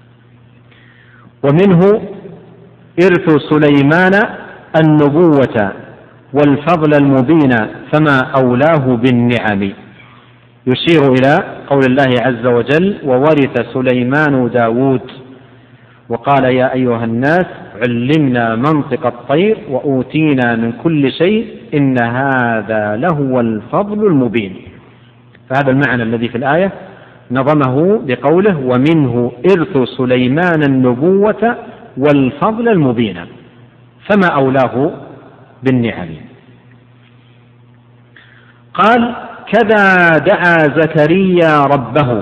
ومنه إرث سليمان النبوة والفضل المبين فما أولاه بالنعم، يشير إلى قول الله عز وجل وورث سليمان داود وقال يا أيها الناس علمنا منطق الطير وأوتينا من كل شيء إن هذا لهو الفضل المبين. فهذا المعنى الذي في الآية نظمه بقوله ومنه إرث سليمان النبوة والفضل المبين فما أولاه بالنعم. قال كذا دعا زكريا ربه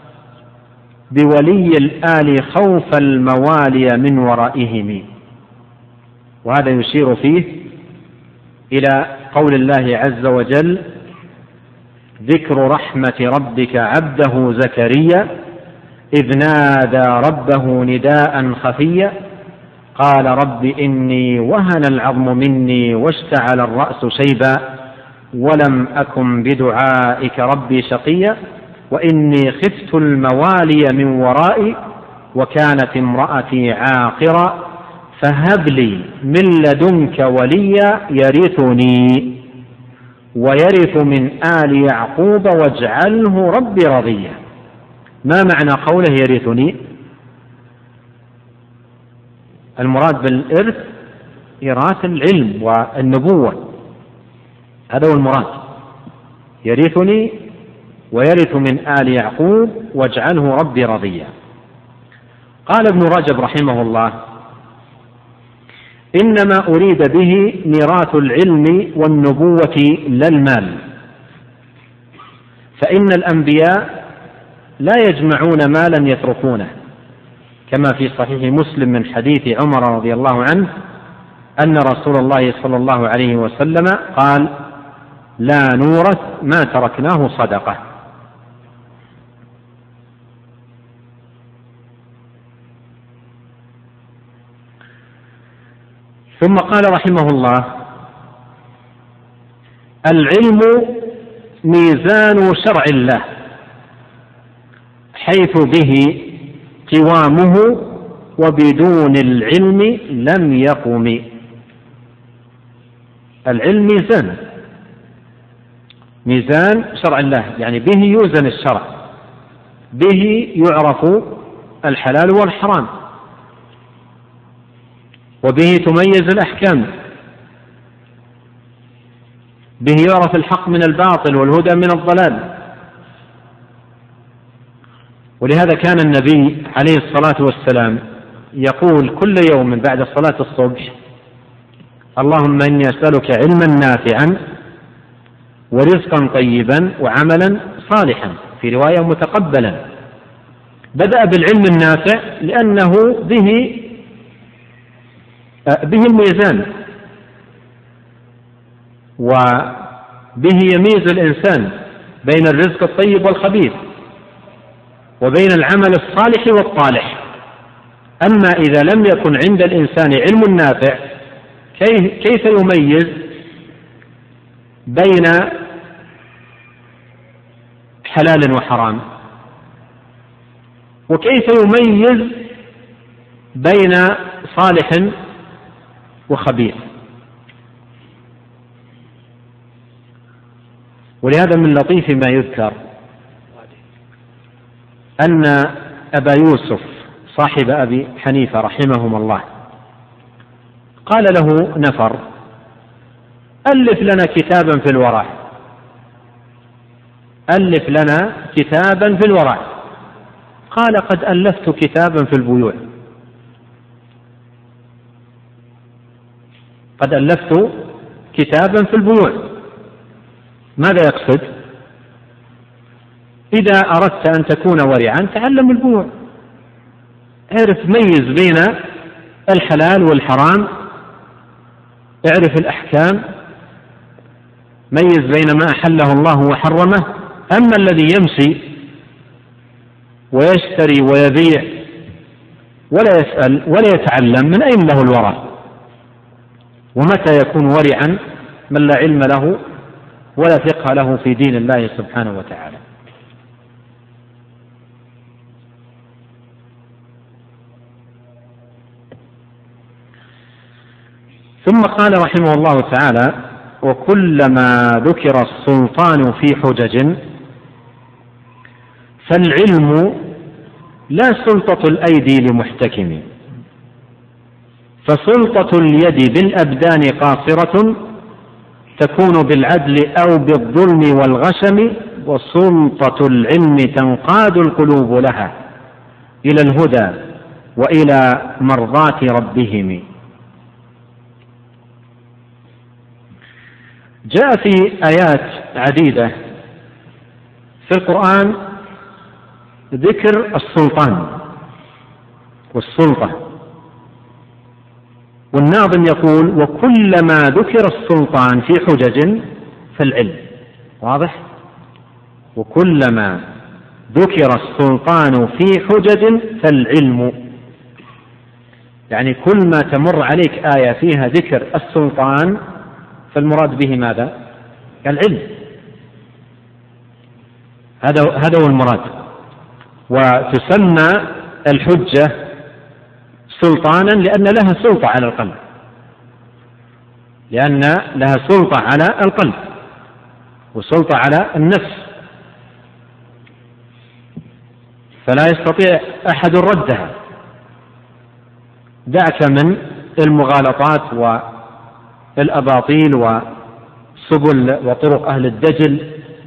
بولي الآل خوف الموالي من ورائهم. وهذا يشير فيه إلى قول الله عز وجل ذكر رحمة ربك عبده زكريا إذ نادى ربه نداء خفيا قال رب إني وهن العظم مني واشتعل الرأس شيبا ولم أكن بدعائك ربي شقيا وإني خفت الموالي من ورائي وكانت امرأتي عاقرا فهب لي من لدنك وليا يرثني ويرث من آل يعقوب واجعله ربي رضيا. ما معنى قوله يرثني؟ المراد بالإرث إيراث العلم والنبوة، هذا هو المراد. يرثني ويرث من آل يعقوب واجعله ربي رضيا. قال ابن رجب رحمه الله: إنما أريد به ميراث العلم والنبوة لا المال، فإن الأنبياء لا يجمعون مالا يتركونه، كما في صحيح مسلم من حديث عمر رضي الله عنه أن رسول الله صلى الله عليه وسلم قال: لا نورث ما تركناه صدقة. ثم قال رحمه الله: العلم ميزان شرع الله حيث به قوامه وبدون العلم لم يقم. العلم ميزان شرع الله، يعني به يوزن الشرع، به يعرف الحلال والحرام، وبه تميز الأحكام، به يعرف الحق من الباطل والهدى من الضلال. ولهذا كان النبي عليه الصلاة والسلام يقول كل يوم بعد صلاة الصبح: اللهم إني أسألك علما نافعا ورزقا طيبا وعملا صالحا، في رواية متقبلا. بدأ بالعلم النافع لأنه به الميزان، وبه يميز الإنسان بين الرزق الطيب والخبيث، وبين العمل الصالح والطالح. أما إذا لم يكن عند الإنسان علم نافع كيف يميز بين حلال وحرام؟ وكيف يميز بين صالح وخبيث؟ ولهذا من لطيف ما يذكر أن أبا يوسف صاحب أبي حنيفة رحمهم الله قال له نفر: ألف لنا كتابا في الورع، ألف لنا كتابا في الورع. قال: قد ألفت كتابا في البيوع. قد ألفت كتابا في البيوع. ماذا يقصد؟ إذا أردت أن تكون ورعا تعلم البيوع، اعرف ميز بين الحلال والحرام، اعرف الأحكام، ميز بين ما أحله الله وحرمه. أما الذي يمشي ويشتري ويبيع ولا يسأل ولا يتعلم، من أين له الورع؟ ومتى يكون ورعا من لا علم له ولا فقه له في دين الله سبحانه وتعالى؟ ثم قال رحمه الله تعالى: وكلما ذكر السلطان في حجج فالعلم لا سلطة الأيدي لمحتكم، فسلطة اليد بالأبدان قاصرة تكون بالعدل أو بالظلم والغشم، وسلطة العلم تنقاد القلوب لها إلى الهدى وإلى مرضاة ربهم. جاء في آيات عديدة في القرآن ذكر السلطان والسلطة، والناظم يقول: وكلما ذكر السلطان في حجج فالعلم. واضح؟ وكلما ذكر السلطان في حجج فالعلم، يعني كل ما تمر عليك آية فيها ذكر السلطان فالمراد به ماذا؟ العلم. هذا هو المراد. وتسمى الحجة سلطانا لأن لها سلطة على القلب، لأن لها سلطة على القلب وسلطة على النفس، فلا يستطيع أحد ردها. دعك من المغالطات والأباطيل وسبل وطرق أهل الدجل،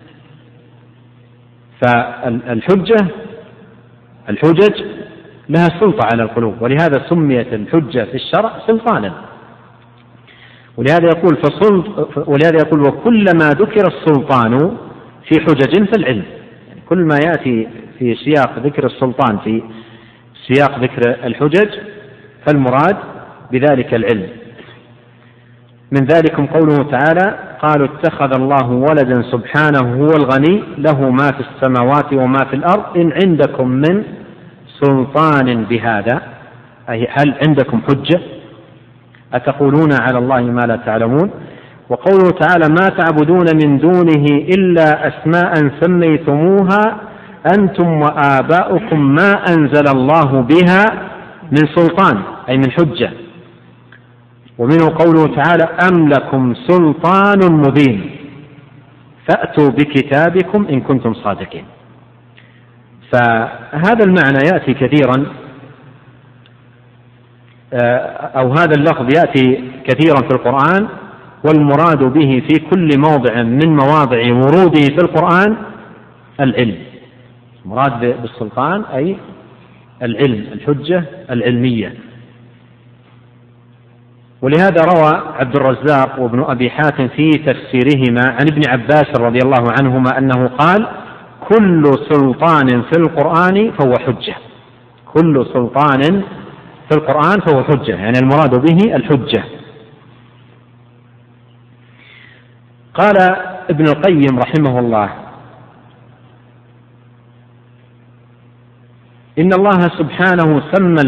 فالحجج لها سلطة على القلوب، ولهذا سميت الحجة في الشرع سلطانا. ولهذا يقول وكلما ذكر السلطان في حجج فالعلم، يعني كل ما يأتي في سياق ذكر السلطان في سياق ذكر الحجج فالمراد بذلك العلم. من ذلكم قوله تعالى قالوا اتخذ الله ولدا سبحانه هو الغني له ما في السماوات وما في الأرض إن عندكم من سلطان بهذا، أي هل عندكم حجة أتقولون على الله ما لا تعلمون. وقوله تعالى ما تعبدون من دونه إلا أسماء سميتموها أنتم وآباؤكم ما أنزل الله بها من سلطان، أي من حجة. ومنه قوله تعالى أم لكم سلطان مبين فأتوا بكتابكم إن كنتم صادقين. فهذا المعنى يأتي كثيرا، أو هذا اللفظ يأتي كثيرا في القرآن، والمراد به في كل موضع من مواضع وروده في القرآن العلم. المراد بالسلطان أي العلم، الحجة العلمية. ولهذا روى عبد الرزاق وابن أبي حاتم في تفسيرهما عن ابن عباس رضي الله عنهما أنه قال كل سلطان في القرآن فهو حجة. كل سلطان في القرآن فهو حجة، يعني المراد به الحجة. قال ابن القيم رحمه الله إن الله سبحانه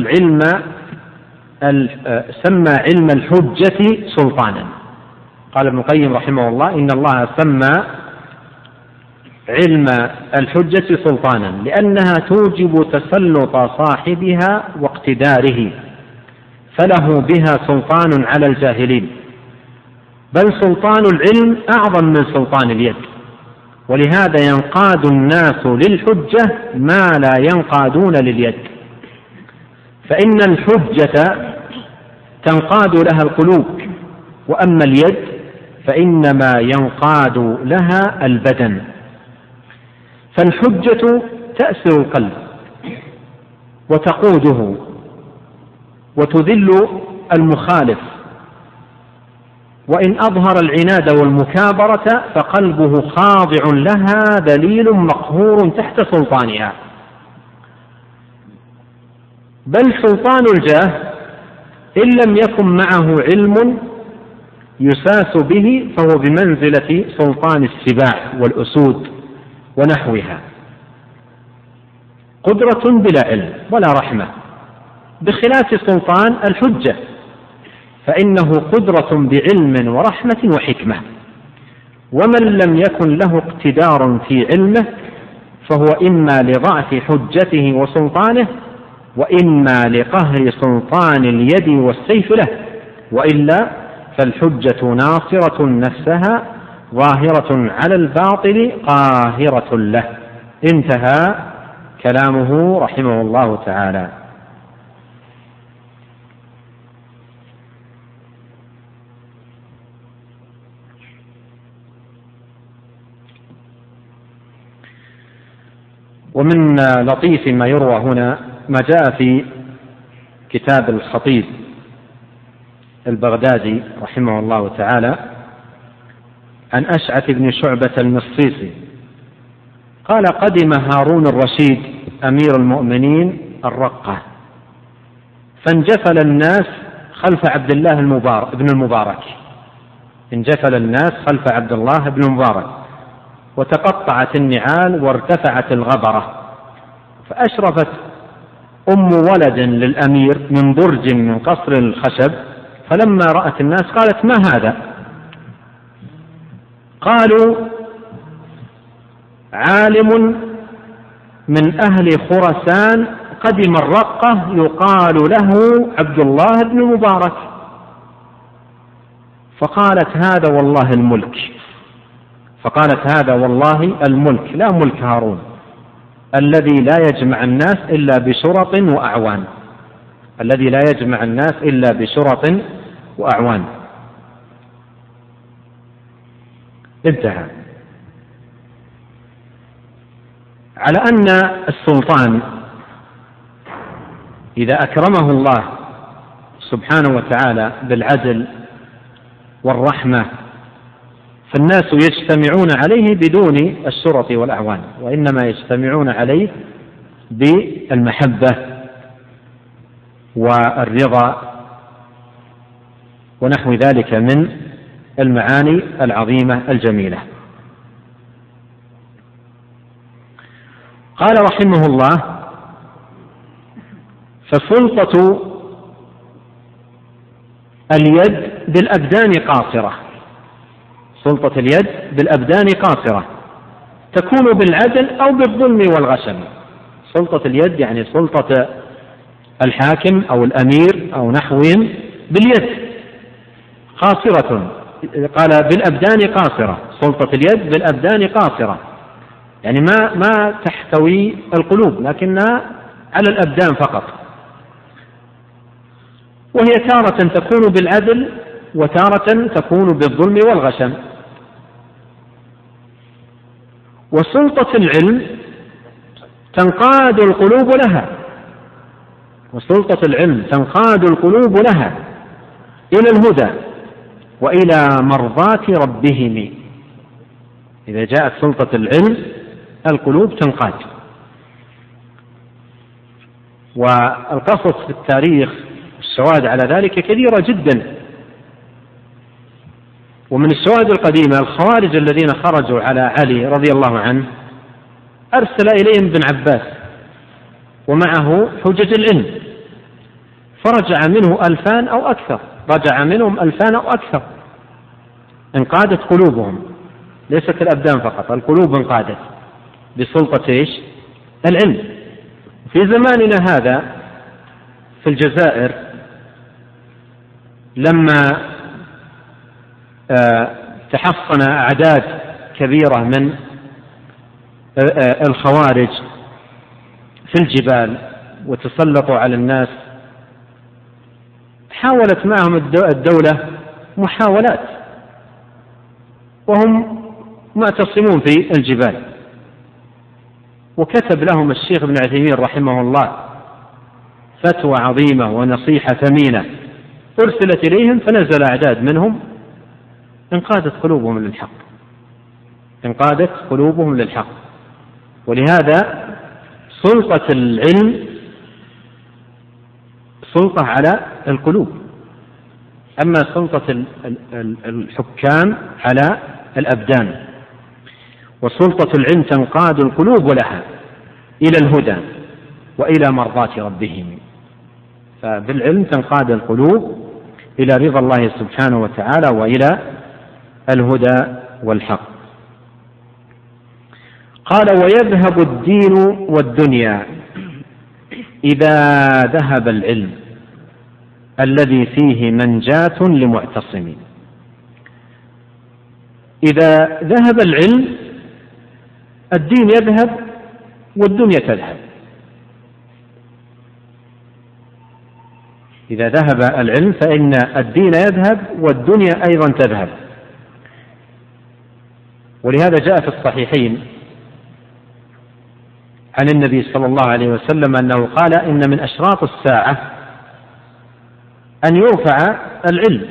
سمى علم الحجة سلطانا. قال ابن القيم رحمه الله إن الله سمى علم الحجة سلطانا لأنها توجب تسلط صاحبها واقتداره، فله بها سلطان على الجاهلين، بل سلطان العلم أعظم من سلطان اليد. ولهذا ينقاد الناس للحجة ما لا ينقادون لليد، فإن الحجة تنقاد لها القلوب، وأما اليد فإنما ينقاد لها البدن. فالحجة تأسر القلب وتقوده وتذل المخالف، وإن أظهر العناد والمكابرة فقلبه خاضع لها ذليل مقهور تحت سلطانها. بل سلطان الجاه إن لم يكن معه علم يساس به فهو بمنزلة سلطان السباع والأسود ونحوها، قدرة بلا علم ولا رحمة، بخلاف سلطان الحجة فإنه قدرة بعلم ورحمة وحكمة. ومن لم يكن له اقتدار في علمه فهو إما لضعف حجته وسلطانه، وإما لقهر سلطان اليد والسيف له، وإلا فالحجة ناصرة نفسها ظاهرة على الباطل قاهرة له. انتهى كلامه رحمه الله تعالى. ومن لطيف ما يروى هنا ما جاء في كتاب الخطيب البغدادي رحمه الله تعالى عن أشعث بن شعبة المصيصي قال قدم هارون الرشيد أمير المؤمنين الرقة، فانجفل الناس خلف عبد الله بن المبارك، انجفل الناس خلف عبد الله بن المبارك، وتقطعت النعال وارتفعت الغبرة، فأشرفت أم ولد للأمير من برج من قصر الخشب، فلما رأت الناس قالت ما هذا؟ قالوا عالم من أهل خراسان قدم الرقة يقال له عبد الله بن المبارك، فقالت هذا والله الملك، لا ملك هارون الذي لا يجمع الناس إلا بشرط وأعوان. انتهى. على أن السلطان إذا أكرمه الله سبحانه وتعالى بالعدل والرحمة فالناس يجتمعون عليه بدون الشرط والأعوان، وإنما يجتمعون عليه بالمحبة والرضا ونحو ذلك من المعاني العظيمة الجميلة. قال رحمه الله: فسلطة اليد بالأبدان قاصرة. سلطة اليد بالأبدان قاصرة تكون بالعدل أو بالظلم والغشم. سلطة اليد يعني سلطة الحاكم أو الأمير أو نحوهم باليد قاصرة. قال بالأبدان قاصرة، سلطة اليد بالأبدان قاصرة يعني ما تحتوي القلوب لكنها على الأبدان فقط، وهي تارة تكون بالعدل وتارة تكون بالظلم والغشم. وسلطة العلم تنقاد القلوب لها إلى الهدى وإلى مرضاة ربهم. إذا جاءت سلطة العلم القلوب تنقاد. والقصص في التاريخ الشواهد على ذلك كثيرة جدا. ومن الشواهد القديمة الخوارج الذين خرجوا على علي رضي الله عنه أرسل إليهم ابن عباس ومعه حجج العلم، فرجع منه 2000 أو أكثر، رجع منهم 2000 أو أكثر. انقادت قلوبهم، ليست الأبدان فقط، القلوب انقادت بسلطة العلم. في زماننا هذا في الجزائر لما تحصن أعداد كبيرة من الخوارج في الجبال وتسلطوا على الناس، حاولت معهم الدولة محاولات وهم معتصمون في الجبال، وكتب لهم الشيخ ابن عثيمين رحمه الله فتوى عظيمة ونصيحة ثمينة أرسلت إليهم، فنزل أعداد منهم انقادت قلوبهم للحق. ولهذا سلطة العلم سلطة على القلوب، أما سلطة الحكام على الأبدان. وسلطة العلم تنقاد القلوب لها إلى الهدى وإلى مرضاة ربهم. فبالعلم تنقاد القلوب إلى رضا الله سبحانه وتعالى وإلى الهدى والحق. قال: ويذهب الدين والدنيا إذا ذهب العلم الذي فيه منجاة لمعتصم. إذا ذهب العلم الدين يذهب والدنيا تذهب. إذا ذهب العلم فإن الدين يذهب والدنيا أيضا تذهب. ولهذا جاء في الصحيحين عن النبي صلى الله عليه وسلم أنه قال: إن من أشراط الساعة أن يرفع العلم.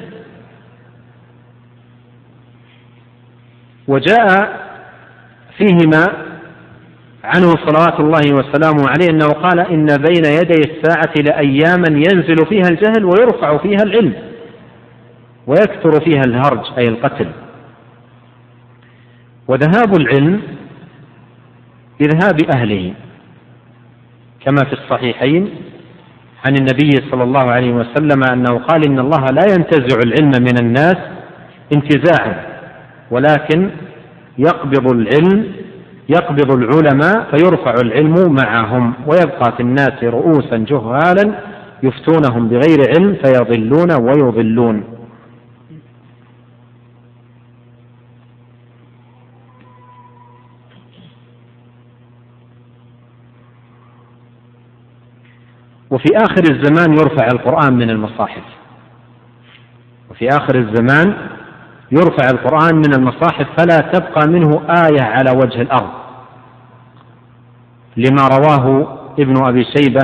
وجاء فيهما عنه صلوات الله وسلامه عليه أنه قال: إن بين يدي الساعة لأياما ينزل فيها الجهل ويرفع فيها العلم ويكثر فيها الهرج أي القتل. وذهاب العلم بذهاب أهله، كما في الصحيحين عن النبي صلى الله عليه وسلم أنه قال: إن الله لا ينتزع العلم من الناس انتزاعا، ولكن يقبض العلم يقبض العلماء فيرفع العلم معهم، ويبقى في الناس رؤوسا جهالا يفتونهم بغير علم فيضلون ويضلون. وفي آخر الزمان يرفع القرآن من المصاحف، وفي آخر الزمان يرفع القرآن من المصاحف فلا تبقى منه آية على وجه الأرض، لما رواه ابن أبي شيبة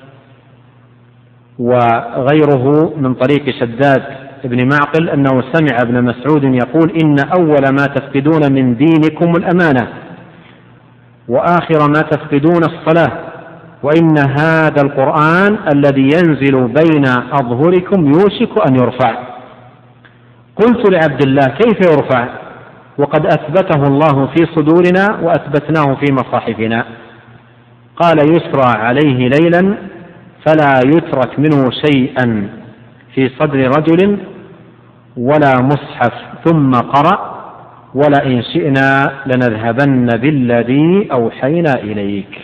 وغيره من طريق شداد ابن معقل أنه سمع ابن مسعود يقول: إن أول ما تفقدون من دينكم الأمانة، وآخر ما تفقدون الصلاة، وإن هذا القرآن الذي ينزل بين أظهركم يوشك أن يرفع. قلت لعبد الله: كيف يرفع وقد أثبته الله في صدورنا وأثبتناه في مصاحفنا؟ قال: يسرى عليه ليلا فلا يترك منه شيئا في صدر رجل ولا مصحف، ثم قرأ: ولئن شئنا لنذهبن بالذي أوحينا إليك.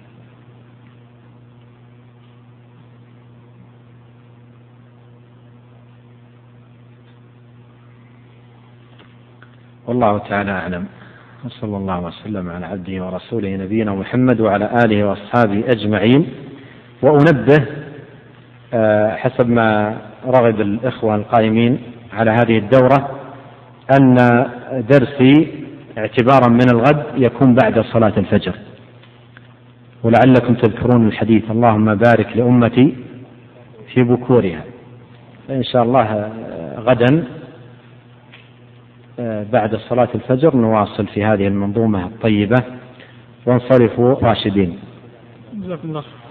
والله تعالى أعلم، وصلى الله وسلم على عبده ورسوله نبينا محمد وعلى آله وأصحابه أجمعين. وأنبه حسب ما رغب الإخوة القائمين على هذه الدورة أن درسي اعتبارا من الغد يكون بعد صلاة الفجر، ولعلكم تذكرون الحديث: اللهم بارك لأمتي في بكورها. فإن شاء الله غدا بعد صلاة الفجر نواصل في هذه المنظومة الطيبة، وانصرفوا راشدين. جزاكم الله.